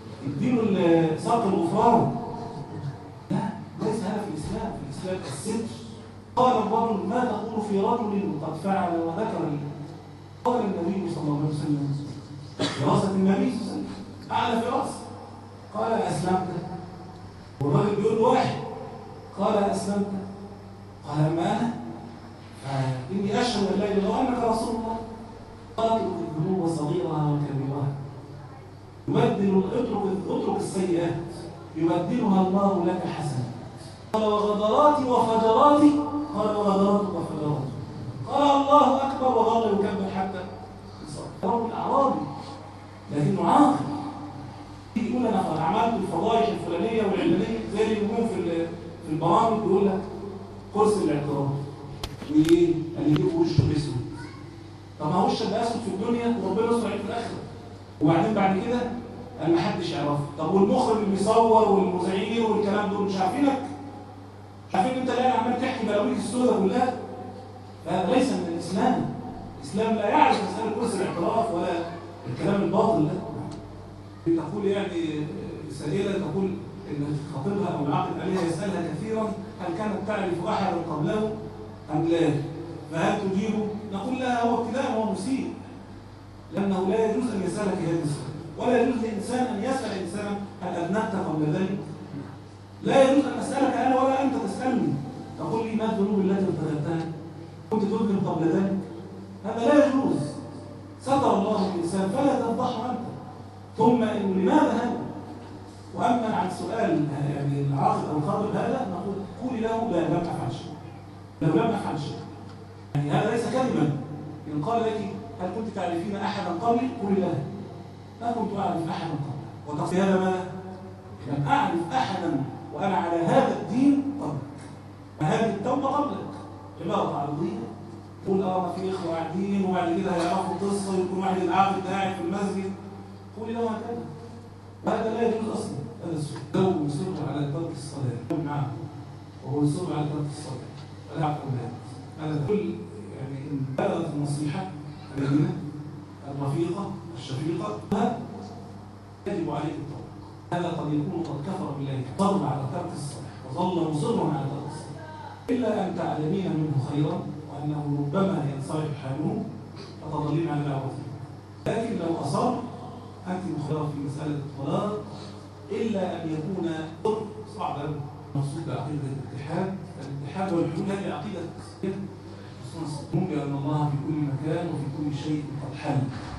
يديله ساق الغفران. لا، ليس هذا في الاسلام. في الاسلام الستر. قال الرجل ما تقول في رجل قد فعل وذكر. قال النبي صلى الله عليه وسلم فراسه النبي صلى الله عليه وسلم اعلى فراسه، قال اسلمت؟ والراجل بيقول واحد، قال اسلمت؟ قال اما انا فاني اشهد ان لا اله الا الله وانك رسول الله. قاتل الذنوب صغيرها وكبيرها يبدل اترك اترك السيئات يبدلها الله لك حسنات. قال وغدراتي وفجراتي؟ قال وغدراتك وفجراتي. قال الله اكبر وظل يكبر حتى رب الاعرابي لكنه عاقل. يقول انا عملت الفضائح الفلانيه والعلانيه زي اللي بيقوم في في البرامج بيقول لك كرسي الاعتراف وايه؟ اللي يجيب وشه اسود. طب ما هو وشك بقى اسود في الدنيا وربنا يستر عليك في الاخره. وبعدين بعد كده قال ما حدش يعرفه. طب والمخرج اللي بيصور والمذيعين والكلام دول مش عارفينك؟ مش عارفين انت الان عمال تحكي بلاويك السوداء كلها؟ فهذا ليس من الاسلام. الاسلام لا يعرف مساله كرسي الاعتراف ولا الكلام الباطل ده. تقول يعني سائله تقول ان خطيبها او العاقل عليها يسالها كثيرا هل كانت تعرف احدا قبله ام لا؟ فهل تجيبه؟ نقول لها هو ابتلاء وهو مسيء، لانه لا يجوز ان يسالك هذه السؤال، ولا يجوز لانسان ان يسال انسانا هل اذنبت قبل ذلك؟ لا يجوز ان اسالك انا ولا انت تسالني تقول لي ما الذنوب التي ارتكبتها؟ كنت تذنب قبل ذلك؟ هذا لا يجوز. ستر الله الانسان فلا تفضحه انت. ثم إن لماذا هذا؟ واما عن سؤال يعني العاقل او الخاطب هذا نقول قولي له لا لم أفعل شيء، لو لم أفعل شيء. يعني هذا ليس كلمة. إن قال لك هل كنت تعرفين أحدا قبلي؟ قولي لا لا كنت أعرف أحدا قبلي. وتقصي هذا ماذا؟ لم أعرف أحدا وأنا على هذا الدين قبلك، وهذه التوبة قبلك. عبارة عرضية تقول اه ما في اخوه قاعدين وبعد كده هيعرفوا القصه ويكون واحد العاقل قاعد في المسجد، قولي له هكذا. وهذا لا يجوز اصلا. هذا السؤال لو يصر على ترك الصلاه نعم وهو يصر على ترك الصلاه فلا اعقل هذا. هذا كل يعني ان بلغت النصيحه البينه الرفيقه الشفيقه يجب عليه التوبه. هذا قد يكون قد كفر بالله، صر على ترك الصلاه وظل مصرا على ترك الصلاه، الا ان تعلمين منه خيرا وأنه ربما ينصرف حاله فتظلين على دعوته. لكن لو أصر أنت مخيرة في مسألة الطلاق إلا أن يكون صعبا مقصود بعقيدة الاتحاد. الاتحاد والحلول هذه عقيدة مسلمون بأن الله في كل مكان وفي كل شيء قد حل،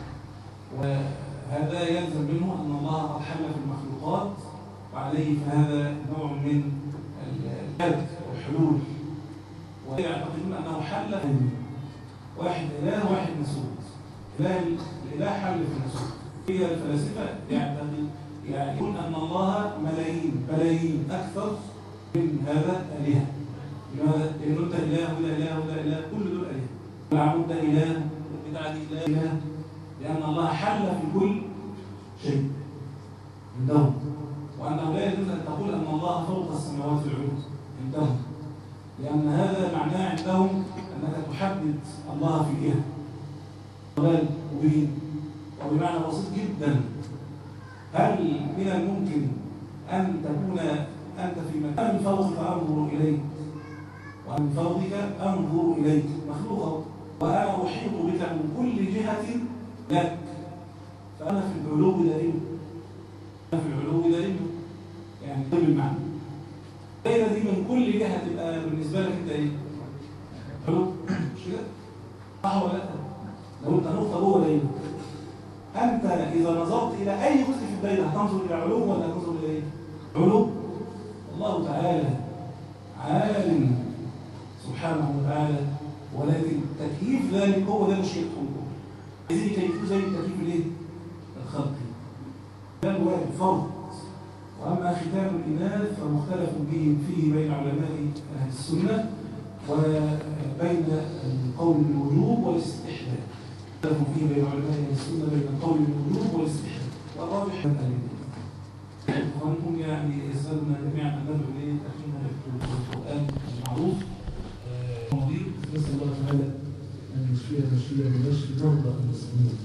وهذا يلزم منه أن الله قد حل في المخلوقات، وعليه فهذا نوع من الجد والحلول. ويعتقدون أنه حل واحد إله واحد نسوت، إله الإله حل في النسوت. هي الفلاسفة يعتقد يقول أن الله ملايين ملايين أكثر من هذا آلهة. لماذا؟ لأنه أنت إله ولا إله ولا إله، كل دول آلهة. العبود ده إله والبدعة دي إله، لأن الله حل في كل شيء عندهم، وأنه لا يجوز أن تقول أن الله فوق السماوات العلو عندهم، لأن هذا معناه عندهم أنك تحدد الله في جهة ضلال مبين. وبمعنى بسيط جدا، هل من الممكن أن تكون أنت في مكان من فوقك أنظر إليك ومن فوقك أنظر إليك مخلوقا، وأنا أحيط بك من كل جهة لك، فأنا في العلو دائما، أنا في العلو دائما يعني طيب المعنى. الدايرة دي من كل جهة تبقى بالنسبة لك انت ايه؟ حلو؟ مش كده؟ صح ولا لا؟ لو انت نقطة جوه دايرة، انت اذا نظرت الى اي جزء في الدايرة هتنظر الى علو ولا هتنظر الى ايه؟ علو. الله تعالى عالم سبحانه وتعالى، ولكن تكييف ذلك هو ده مشكلتهم. عايزين يكيفوه زي التكييف الايه؟ الخلقي. ده الواجب فرض. وأما ختام الإناث فمختلف به فيه بين علماء أهل السنة وبين القول بالوجوب والاستحباب. مختلف فيه بين علماء أهل السنة بين القول بالوجوب والاستحباب، والراجح من أهل العلم. إخوانكم يعني يسألنا جميعا أن ندعو إليه أخينا في القرآن المعروف مضيق. نسأل الله تعالى أن يشفينا تشفيا ويشفي مرضى المسلمين.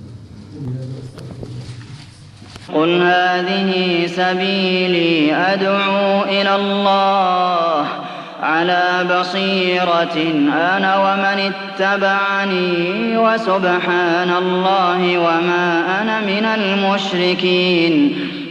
قل هذه سبيلي أدعو إلى الله على بصيرة أنا ومن اتبعني وسبحان الله وما أنا من المشركين.